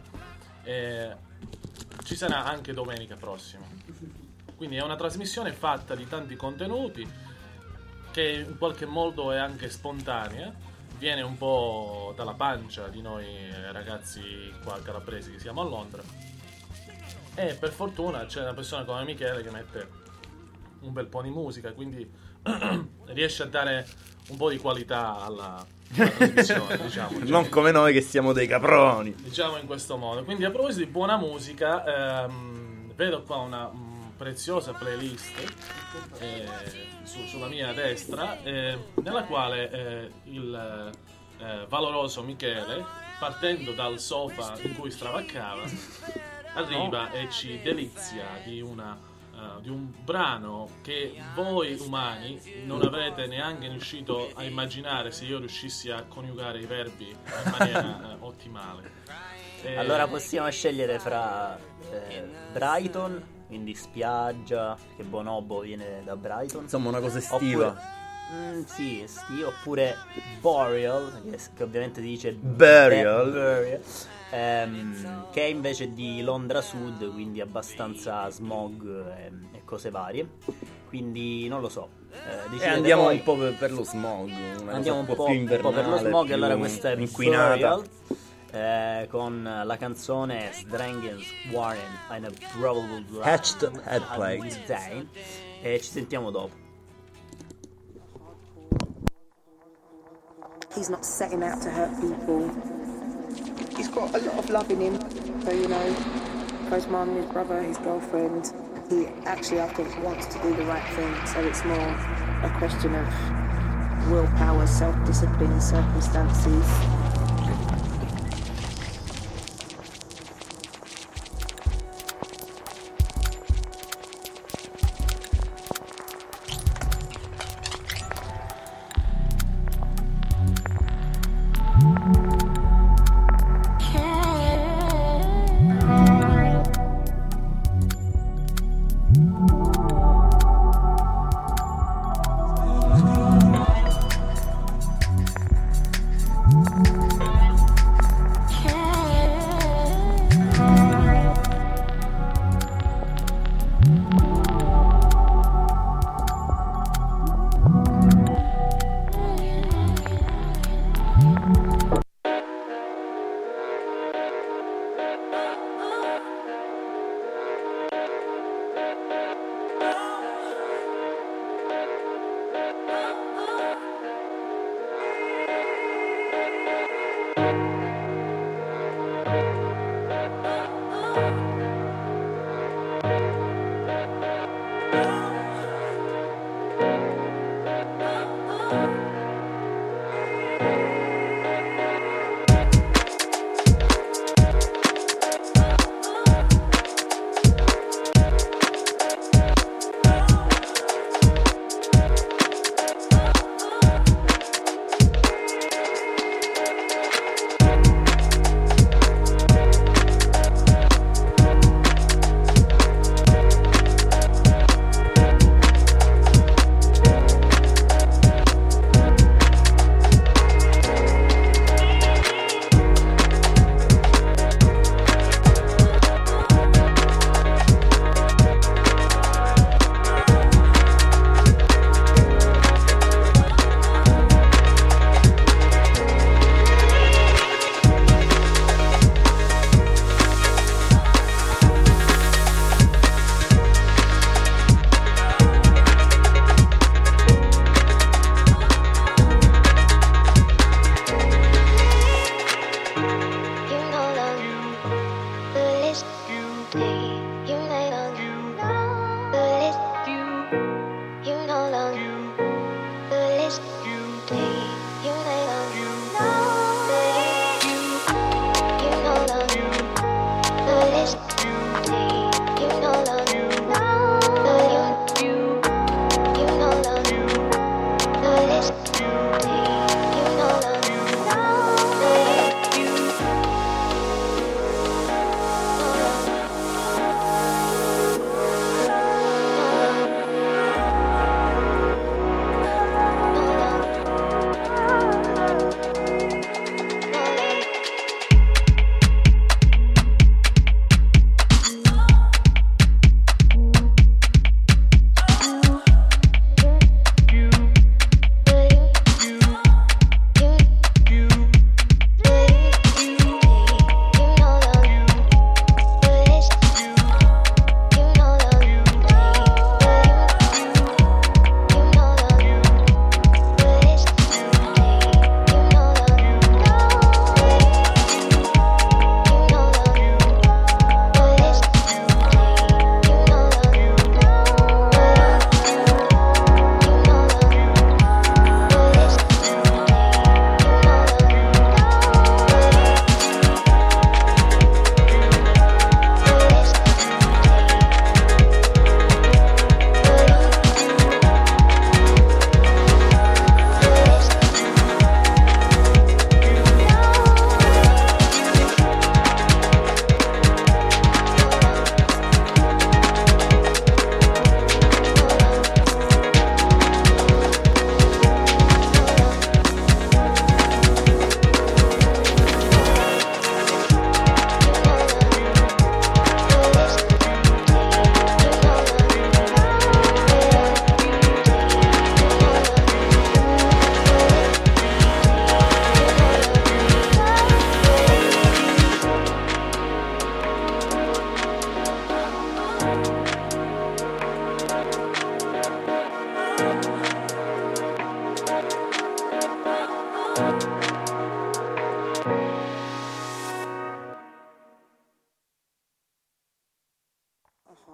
ci sarà anche domenica prossima. Quindi è una trasmissione fatta di tanti contenuti che in qualche modo è anche spontanea, viene un po' dalla pancia di noi ragazzi qua calabresi che siamo a Londra, e per fortuna c'è una persona come Michele che mette un bel po' di musica, quindi riesce a dare un po' di qualità alla trasmissione, diciamo. Non come noi che siamo dei caproni. Diciamo in questo modo. Quindi a proposito di buona musica, vedo qua una preziosa playlist sulla mia destra, nella quale il valoroso Michele, partendo dal sofa in cui stravaccava, arriva e ci delizia di un brano che voi umani non avrete neanche riuscito a immaginare se io riuscissi a coniugare i verbi in maniera ottimale. Allora possiamo scegliere fra Brighton, quindi spiaggia, che Bonobo viene da Brighton. Insomma, una cosa estiva. Sì, estiva, oppure Boreal, che ovviamente dice Burial. Che è invece di Londra Sud, quindi abbastanza smog e cose varie. Quindi non lo so. Andiamo voi. un po' per lo smog. Andiamo un po' più invernale, per lo smog. più Allora questa è inquinata. Burial, con la canzone Warren and a Probable Hatched Head Plague. E ci sentiamo dopo. He's not setting out to hurt people. He's got a lot of love in him. So, you know, for his mum, his brother, his girlfriend, he actually, I think, wants to do the right thing. So it's more a question of willpower, self-discipline, circumstances. List.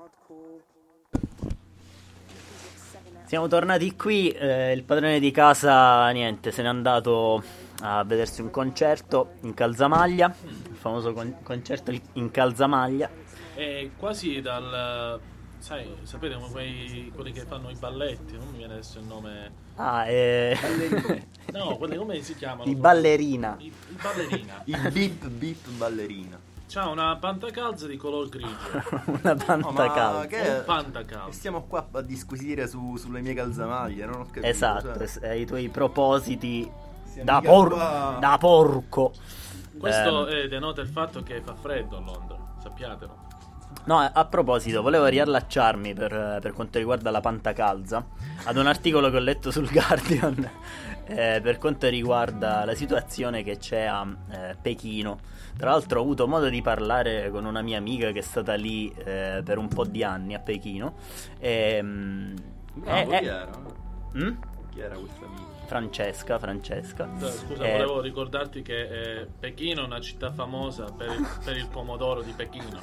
Siamo tornati qui, il padrone di casa niente, se n'è andato a vedersi un concerto in Calzamaglia, il famoso concerto in Calzamaglia. È quasi dal... sapete come quelli che fanno i balletti, non mi viene adesso il nome. No, quelli come si chiamano? I ballerina. I ballerina. Il beep ballerina. C'ha una pantacalza di color grigio. Una pantacalza. Che Un pantacalza. stiamo qua a disquisire sulle mie calzamaglie, non ho capito. Esatto, i tuoi propositi da da porco. Questo denota il fatto che fa freddo a Londra, sappiatelo. No, a proposito, volevo riallacciarmi per quanto riguarda la pantacalza ad un articolo che ho letto sul Guardian per quanto riguarda la situazione che c'è a Pechino. Tra l'altro ho avuto modo di parlare con una mia amica che è stata lì per un po' di anni a Pechino. Chi era? Chi era questa amica? Francesca. Scusa, volevo ricordarti che Pechino è una città famosa per il pomodoro di Pechino.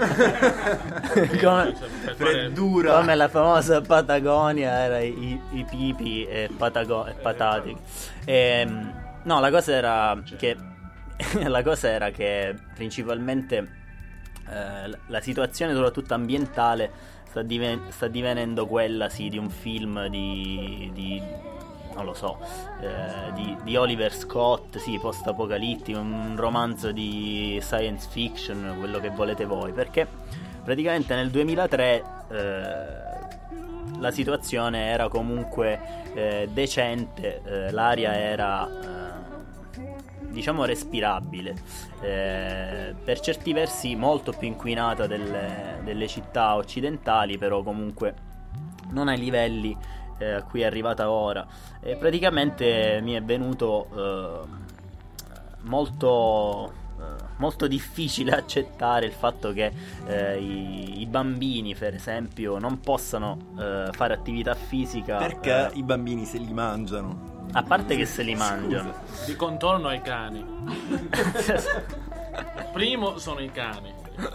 Freddura. Come la famosa Patagonia era i pipi e patati. No, la cosa era che principalmente la situazione soprattutto ambientale sta divenendo quella di un film di non lo so, di Oliver Scott, post apocalittico, un romanzo di science fiction, quello che volete voi, perché praticamente nel 2003 la situazione era comunque decente, l'aria era diciamo respirabile, per certi versi molto più inquinata delle città occidentali, però comunque non ai livelli a cui è arrivata ora, e praticamente mi è venuto molto difficile accettare il fatto che i bambini, per esempio, non possano fare attività fisica perché i bambini se li mangiano. A parte che se li mangiano di contorno ai cani. Primo sono i cani,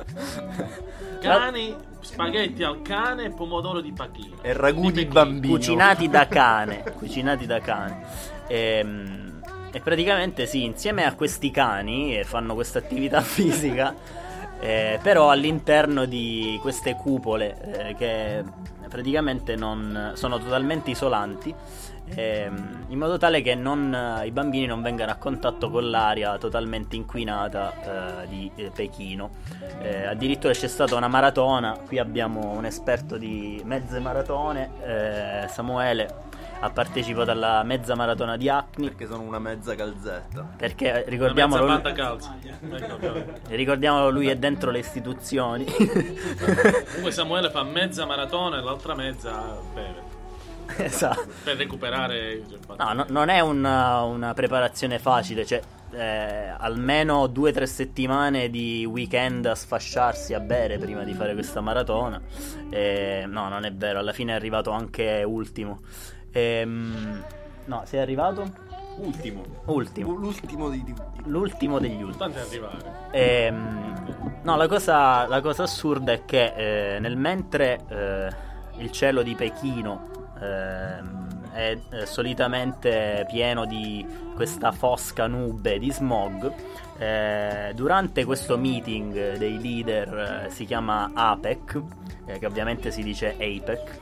spaghetti al cane e pomodoro di Pechino e ragù di bambino cucinati da cane. E praticamente insieme a questi cani fanno questa attività fisica, però all'interno di queste cupole che praticamente non sono totalmente isolanti, in modo tale che i bambini non vengano a contatto con l'aria totalmente inquinata di Pechino. Addirittura c'è stata una maratona. Qui abbiamo un esperto di mezze maratone, Samuele ha partecipato alla mezza maratona di Acni, perché sono una mezza calzetta, perché ricordiamolo, una mezza pantacalza. Ricordiamolo, lui è dentro le istituzioni. Comunque Samuele fa mezza maratona e l'altra mezza beve. Esatto. Per recuperare. No, non è una preparazione facile, cioè almeno 2-3 settimane di weekend a sfasciarsi a bere prima di fare questa maratona. No, non è vero, alla fine è arrivato anche ultimo. No, sei arrivato? Ultimo. L'ultimo degli ultimi. Tanto è arrivare. No, la cosa assurda è che nel mentre il cielo di Pechino è solitamente pieno di questa fosca nube di smog, durante questo meeting dei leader, si chiama APEC, che ovviamente si dice APEC,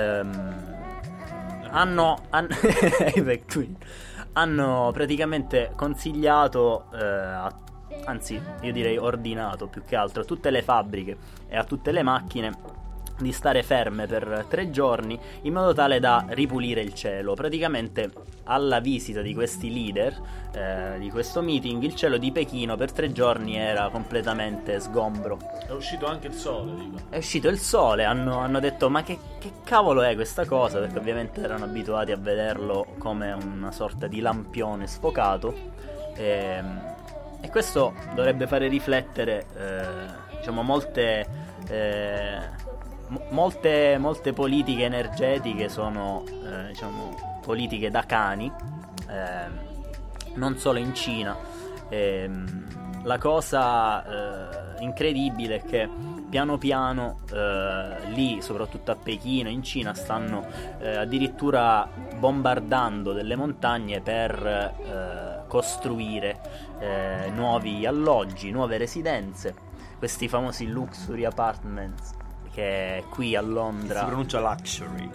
hanno praticamente consigliato, anzi io direi ordinato più che altro, a tutte le fabbriche e a tutte le macchine di stare ferme per 3 giorni in modo tale da ripulire il cielo. Praticamente alla visita di questi leader di questo meeting, il cielo di Pechino per 3 giorni era completamente sgombro. È uscito anche il sole, dico. È uscito il sole, hanno detto ma che cavolo è questa cosa, perché ovviamente erano abituati a vederlo come una sorta di lampione sfocato, e questo dovrebbe fare riflettere diciamo molte politiche energetiche sono diciamo politiche da cani, non solo in Cina. La cosa incredibile è che piano piano lì, soprattutto a Pechino, in Cina, stanno addirittura bombardando delle montagne per costruire nuovi alloggi, nuove residenze, questi famosi luxury apartments che qui a Londra si pronuncia luxury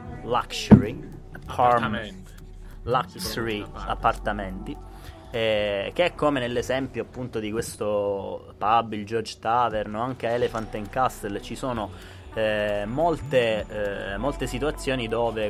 appartamenti, che è come nell'esempio appunto di questo pub, il George Tavern, o anche a Elephant and Castle. Ci sono molte situazioni dove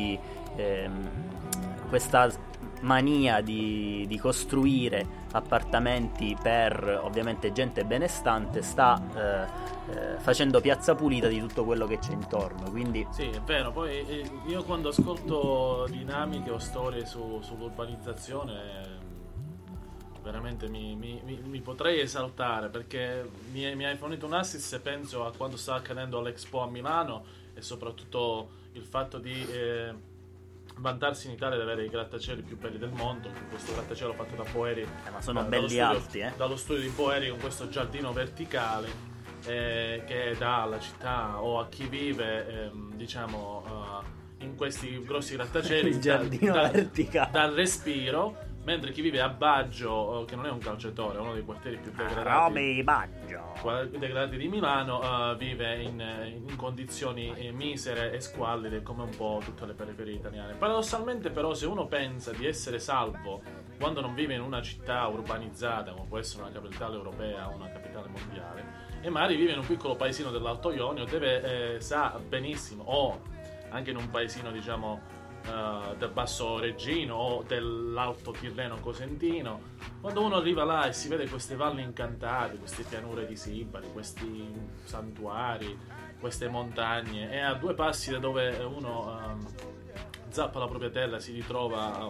questa mania di costruire appartamenti per ovviamente gente benestante sta facendo piazza pulita di tutto quello che c'è intorno. Quindi sì, è vero. Poi io quando ascolto dinamiche o storie sull'urbanizzazione veramente mi potrei esaltare, perché mi hai fornito un assist se penso a quanto sta accadendo all'Expo a Milano, e soprattutto il fatto di vantarsi in Italia di avere i grattacieli più belli del mondo, con questo grattacielo fatto da Boeri, ma sono belli alti, dallo studio di Boeri, con questo giardino verticale che dà alla città o a chi vive in questi grossi grattacieli il giardino verticale dal respiro, mentre chi vive a Baggio, che non è un calciatore, è uno dei quartieri più degradati di Milano, vive in condizioni misere e squallide, come un po' tutte le periferie italiane. Paradossalmente però, se uno pensa di essere salvo quando non vive in una città urbanizzata, come può essere una capitale europea o una capitale mondiale, e magari vive in un piccolo paesino dell'Alto Ionio, sa benissimo, o anche in un paesino del Basso Reggino o dell'Alto Tirreno Cosentino, quando uno arriva là e si vede queste valli incantate, queste pianure di Sibari, questi santuari, queste montagne, e a 2 passi da dove uno zappa la propria terra si ritrova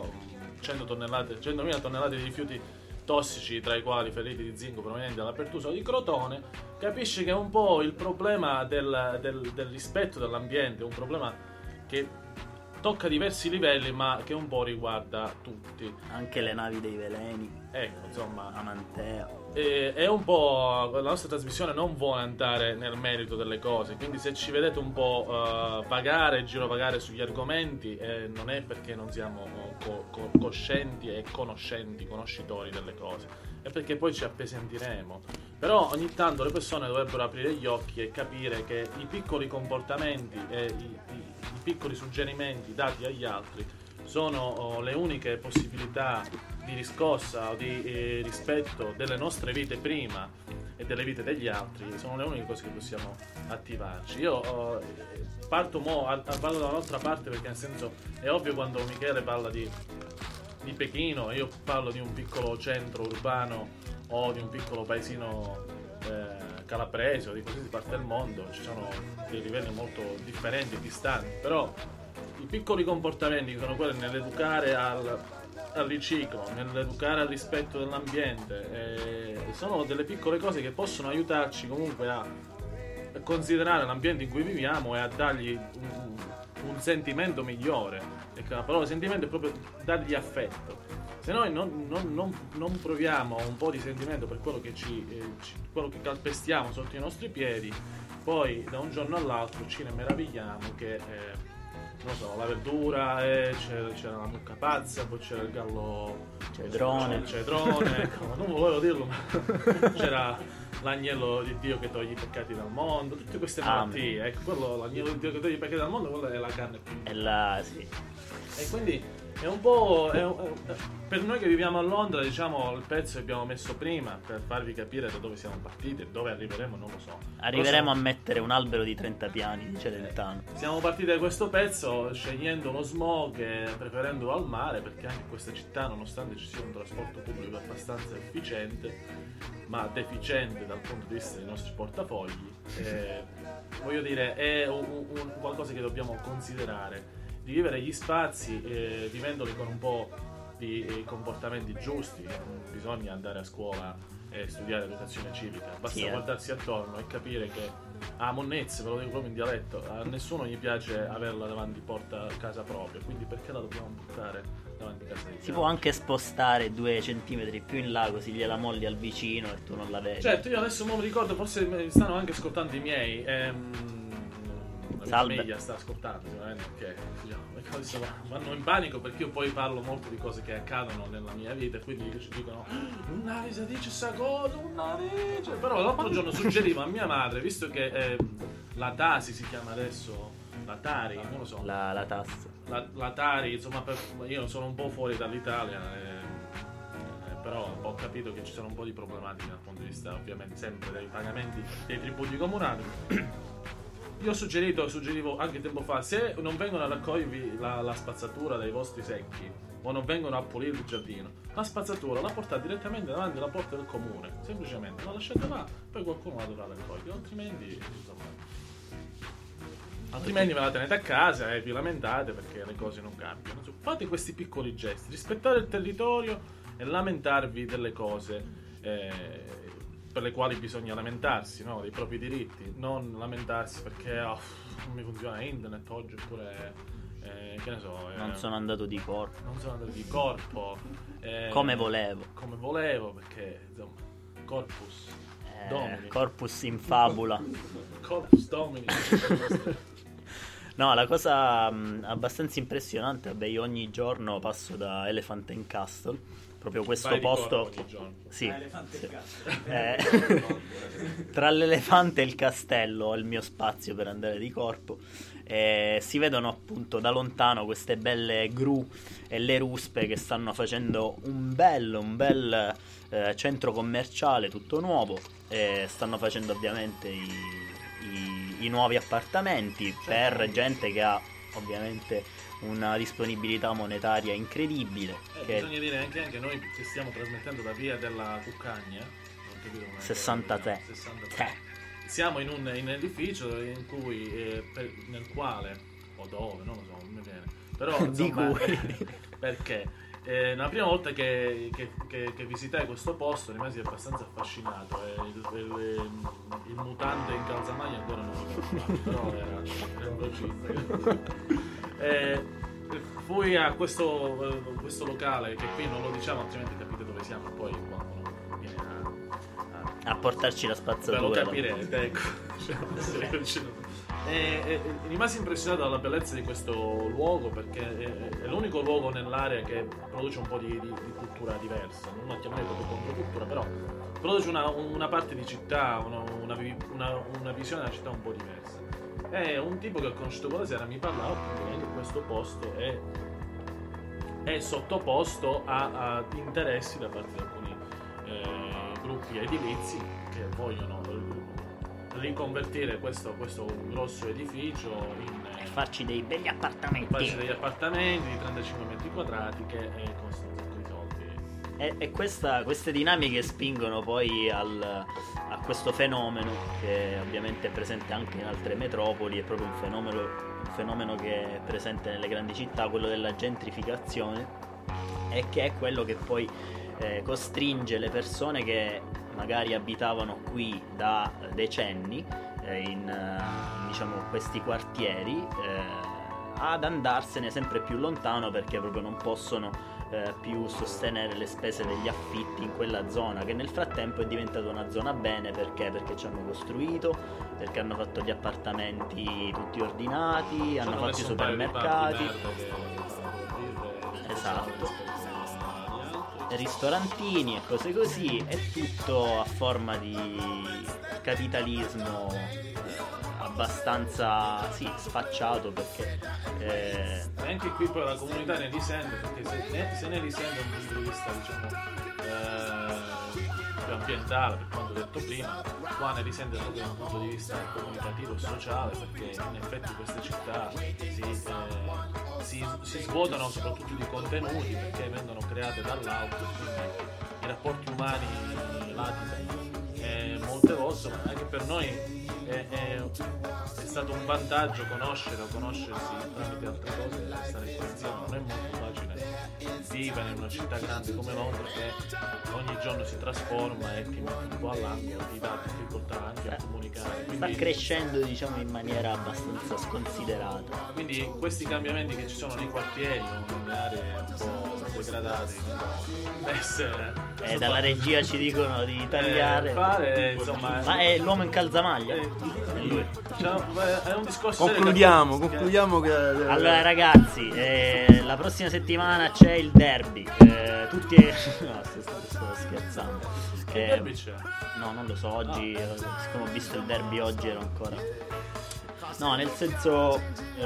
100.000 tonnellate di rifiuti tossici, tra i quali ferriti di zinco provenienti dalla Pertusa o di Crotone, capisce che è un po' il problema del rispetto dell'ambiente, un problema che tocca diversi livelli, ma che un po' riguarda tutti. Anche le navi dei veleni, ecco, insomma, Amantea. È un po', la nostra trasmissione non vuole andare nel merito delle cose, quindi se ci vedete un po' girovagare sugli argomenti, non è perché non siamo coscienti e conoscitori delle cose, è perché poi ci appesantiremo. Però ogni tanto le persone dovrebbero aprire gli occhi e capire che i piccoli comportamenti e i piccoli suggerimenti dati agli altri sono le uniche possibilità di riscossa o di rispetto delle nostre vite prima e delle vite degli altri. Sono le uniche cose che possiamo attivarci. Io parto parlo dalla nostra parte, perché nel senso è ovvio, quando Michele parla di Pechino, io parlo di un piccolo centro urbano o di un piccolo paesino calabrese o di qualsiasi parte del mondo. Ci sono dei livelli molto differenti e distanti, però i piccoli comportamenti sono quelli nell'educare al riciclo, nell'educare al rispetto dell'ambiente, sono delle piccole cose che possono aiutarci comunque a considerare l'ambiente in cui viviamo e a dargli un sentimento migliore. Ecco, la parola sentimento è proprio dargli affetto. Se noi non proviamo un po' di sentimento per quello che quello che calpestiamo sotto i nostri piedi, poi da un giorno all'altro ci ne meravigliamo che non so, la verdura, c'era la mucca pazza, poi c'era il gallo cedrone, ecco, non volevo dirlo, ma c'era l'agnello di Dio che toglie i peccati dal mondo, tutte queste malattie, ecco, l'agnello di Dio che toglie i peccati dal mondo, quella è la carne più. Sì. E quindi è un po' per noi che viviamo a Londra, diciamo, il pezzo che abbiamo messo prima per farvi capire da dove siamo partiti e dove arriveremo, non lo so. Arriveremo a mettere un albero di 30 piani di Celentano. Siamo partiti da questo pezzo scegliendo lo smog e preferendolo al mare, perché anche in questa città, nonostante ci sia un trasporto pubblico abbastanza efficiente, ma deficiente dal punto di vista dei nostri portafogli, voglio dire, è un qualcosa che dobbiamo considerare, di vivere gli spazi vivendoli con un po' di comportamenti giusti. Non bisogna andare a scuola e studiare educazione civica, basta guardarsi attorno e capire che a monnezza, ve lo dico proprio in dialetto, a nessuno gli piace averla davanti porta a casa propria, quindi perché la dobbiamo buttare davanti a casa di Si può anche spostare 2 centimetri più in là, così gliela molli al vicino e tu non la vedi. Certo, io adesso non mi ricordo, forse mi stanno anche ascoltando i miei. La mia Salve. famiglia sta ascoltando sicuramente, perché adesso vanno in panico perché io poi parlo molto di cose che accadono nella mia vita e quindi ci dicono una risa dice sta cosa, una risa. Però l'altro giorno suggerivo a mia madre, visto che la Tasi si chiama adesso, la Tari, non lo so, La tassa. la Tari, insomma, io sono un po' fuori dall'Italia, però ho capito che ci sono un po' di problematiche dal punto di vista ovviamente sempre dei pagamenti dei tributi comunali. Io suggerivo anche tempo fa, se non vengono a raccogliervi la spazzatura dai vostri secchi o non vengono a pulire il giardino, la spazzatura la portate direttamente davanti alla porta del comune, semplicemente la lasciate là, poi qualcuno la dovrà raccogliere, altrimenti ve la tenete a casa e vi lamentate perché le cose non cambiano. Fate questi piccoli gesti, rispettare il territorio e lamentarvi delle cose per le quali bisogna lamentarsi, no? Dei propri diritti, non lamentarsi perché non mi funziona internet oggi, oppure che ne so, Non sono andato di corpo. Come volevo, perché insomma, corpus domini. Corpus in fabula. Corpus domini. No, la cosa abbastanza impressionante, vabbè, io ogni giorno passo da Elephant and Castle, proprio questo Vai di posto. corpo ogni giorno. Sì, Elefante sì. e cazzo. Tra l'elefante e il castello ho il mio spazio per andare di corpo. Si vedono appunto da lontano queste belle gru e le ruspe che stanno facendo un bel centro commerciale tutto nuovo. Stanno facendo ovviamente i nuovi appartamenti per gente che ha ovviamente una disponibilità monetaria incredibile. Bisogna dire anche noi che stiamo trasmettendo da via della Cuccagna, non capito come 63. Siamo in un edificio in cui nel quale o dove, non lo so, non mi viene. Però insomma, di cui perché la prima volta che visitai questo posto rimasi abbastanza affascinato. Il mutante in calzamaglia ancora non lo conosco, però era fui a questo locale, che qui non lo diciamo altrimenti capite dove siamo, poi qualcuno viene a portarci la spazzatura. Ve lo capirete, ecco. Rimasi impressionato dalla bellezza di questo luogo, perché è l'unico luogo nell'area che produce un po' di cultura diversa, non la chiamerei proprio controcultura, però produce una parte di città, una visione della città un po' diversa. E un tipo che ho conosciuto quella sera mi parlava appunto che questo posto è sottoposto a interessi da parte di alcuni gruppi edilizi che vogliono riconvertire questo grosso edificio E farci dei belli appartamenti. di 35 metri quadrati che costano un sacco di soldi. E queste dinamiche spingono poi a questo fenomeno, che ovviamente è presente anche in altre metropoli, è proprio un fenomeno che è presente nelle grandi città, quello della gentrificazione, e che è quello che poi costringe le persone che magari abitavano qui da decenni in diciamo questi quartieri ad andarsene sempre più lontano, perché proprio non possono più sostenere le spese degli affitti in quella zona, che nel frattempo è diventata una zona bene. Perché ci hanno costruito, perché hanno fatto gli appartamenti tutti ordinati, hanno fatto i supermercati, esatto, ristorantini e cose così. È tutto a forma di capitalismo abbastanza sfacciato, perché anche qui poi la comunità ne risente, perché se ne risente da un punto di vista più ambientale, per quanto detto prima, qua ne risente proprio da un punto di vista comunicativo e sociale, perché in effetti queste città si svuotano soprattutto di contenuti, perché vengono create dall'auto, quindi i rapporti umani laticano, e molte volte anche per noi è stato un vantaggio conoscersi tramite altre cose e stare qua insieme. Non è molto facile vivere in una città grande come Londra che ogni giorno si trasforma e ti mette un po' all'angolo, ti dà difficoltà anche a comunicare. Sta crescendo, diciamo, in maniera abbastanza sconsiderata. Quindi questi cambiamenti che ci sono nei quartieri o nelle aree un po' degradate, Dalla regia ci dicono di tagliare. Insomma, ma è l'uomo in calzamaglia? È lui. È un discorso. Concludiamo che allora ragazzi, la prossima settimana c'è il derby. Tutti no, sto scherzando. Che derby c'è? No, non lo so, oggi siccome ho visto il derby oggi ero ancora. No, nel senso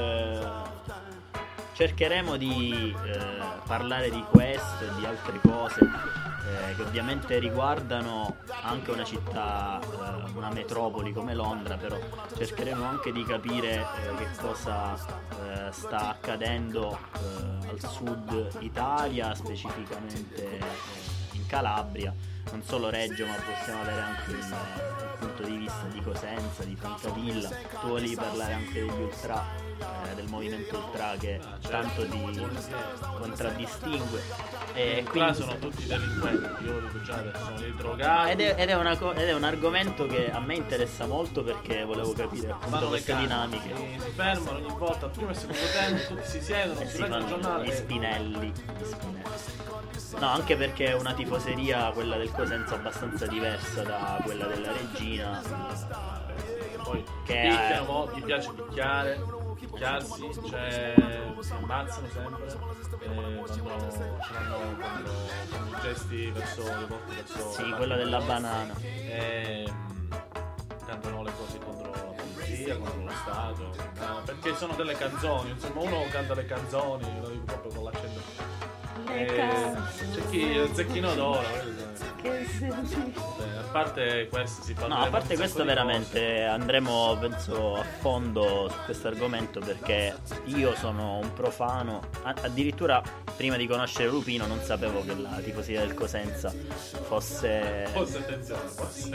cercheremo di parlare di questo e di altre cose che ovviamente riguardano anche una città, una metropoli come Londra, però cercheremo anche di capire che cosa sta accadendo al sud Italia, specificamente in Calabria. Non solo Reggio, ma possiamo avere anche il punto di vista di Cosenza, di Francavilla. Tu volevi parlare anche degli ultra, del movimento ultra che tanto ti contraddistingue. E quindi sono tutti delinquenti, io lo dico già, sono dei drogati. Ed è un argomento che a me interessa molto perché volevo capire appunto queste dinamiche. Si fermano ogni volta, al primo e secondo tempo, tutti si siedono, si leggono il giornale. Gli spinelli. No, anche perché è una tifoseria, quella del Cosenza, abbastanza diversa da quella della Regina. Poi che gli piace picchiarsi, cioè si ammazzano sempre quando fanno i gesti verso le volte verso. Sì, quella della banana. Cantano le cose contro la polizia, contro lo Stato, perché sono delle canzoni, insomma uno canta le canzoni, lo dico proprio con l'accento. C'è chi il zecchino d'oro. A parte questo si parla. No, a parte questo veramente andremo, penso, a fondo su questo argomento, perché io sono un profano. Addirittura prima di conoscere Lupino non sapevo che la tifoseria del Cosenza fosse attenzione,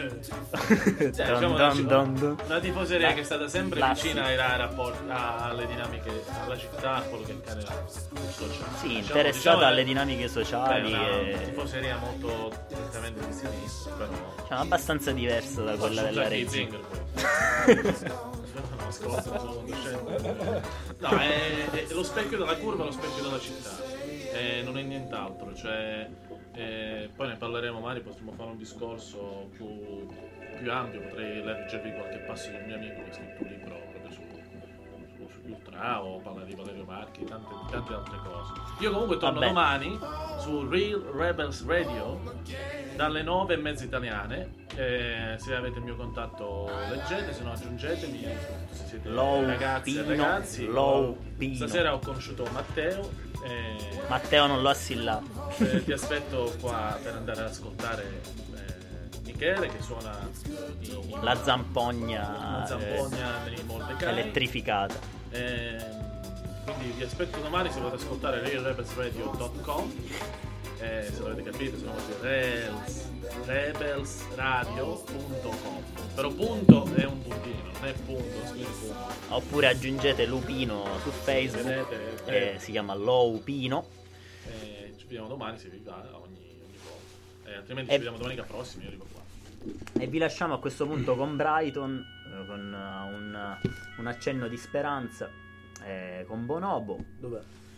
diciamo una tifoseria che è stata sempre vicina ai rapporti, alle dinamiche, alla città, a quello che accade sociale. Sì, interessata alle dinamiche sociali. Una tifoseria molto direttamente di sinistra, però abbastanza diversa da quella della Regina. No, è lo specchio della curva, lo specchio della città, non è nient'altro. Cioè, poi ne parleremo, magari potremmo fare un discorso più ampio. Potrei leggervi qualche passo di un mio amico che ha scritto un libro proprio sugli ultra, o parla di Valerio Marchi, tante altre cose. Io comunque torno domani su Real Rebels Radio dalle 9:30 italiane. Se avete il mio contatto leggete, se no aggiungetemi, se siete ragazzi e ragazzi. Stasera ho conosciuto Matteo. Matteo non l'ho assillato. Ti aspetto qua per andare ad ascoltare Michele che suona la zampogna nei Mordecai, elettrificata. Quindi vi aspetto domani, se volete ascoltare realrebelsradio.com. Se l'avete capito, se no rebelsradio.com. Però punto è un puntino, non è punto, scrive punto. Oppure aggiungete Lupino su Facebook, si chiama Lupino. Ci vediamo domani se vi va ogni volta. Altrimenti ci vediamo domenica prossima, io arrivo qua. E vi lasciamo a questo punto con Brighton, con un accenno di speranza, con Bonobo. Dov'è?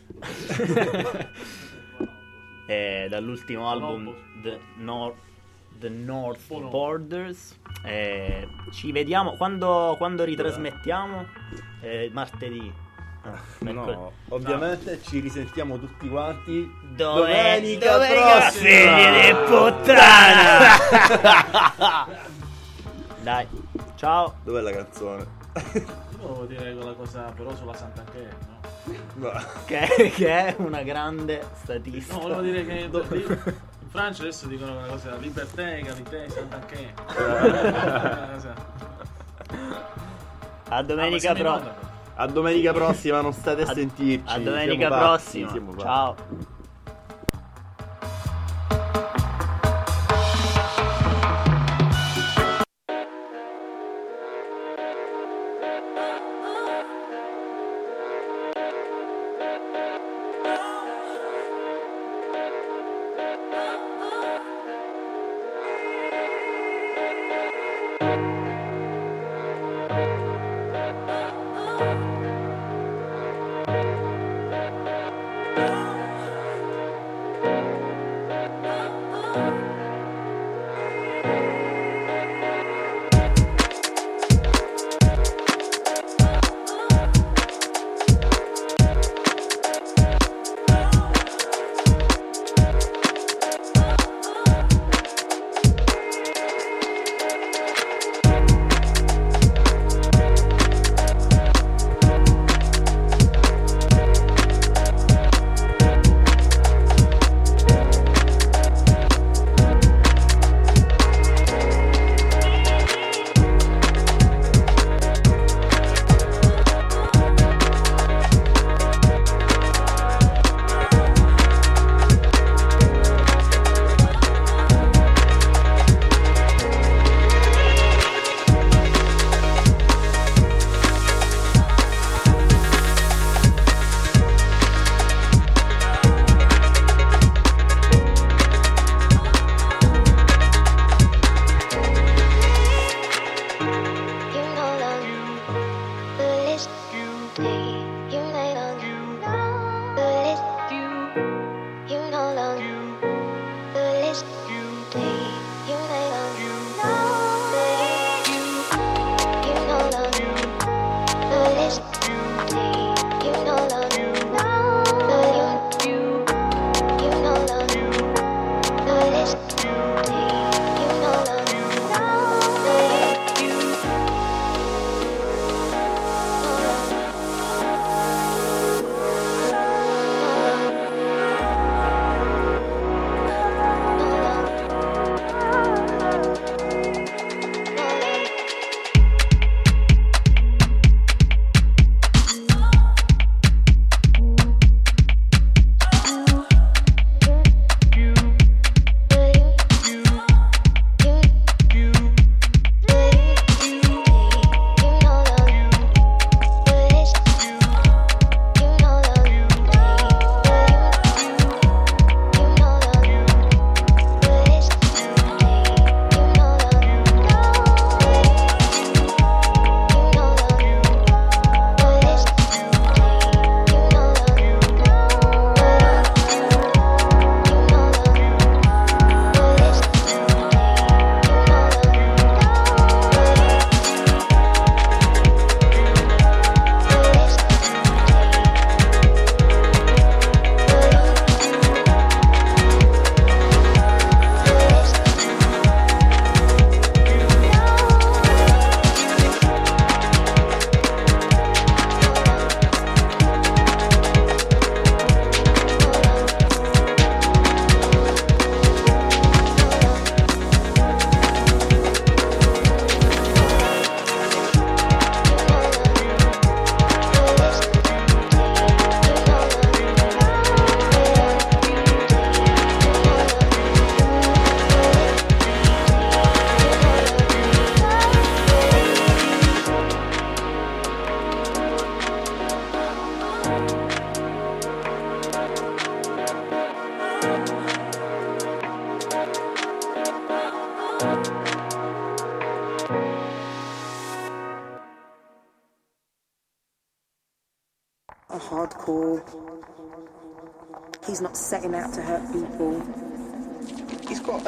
Dall'ultimo album The North Borders. Ci vediamo quando ritrasmettiamo? Martedì. No, ovviamente ci risentiamo tutti quanti domenica prossima. Figli di puttana. Dai, ciao. Dov'è la canzone? Volevo dire quella cosa però sulla Sant'Anché, no? Che è una grande statistica. No, volevo dire che in Francia adesso dicono una cosa: libertà, egalité, Sant'Anché. A domenica prossima, non state a sentirci. A domenica prossima. Ciao. A hardcore. He's not setting out to hurt people.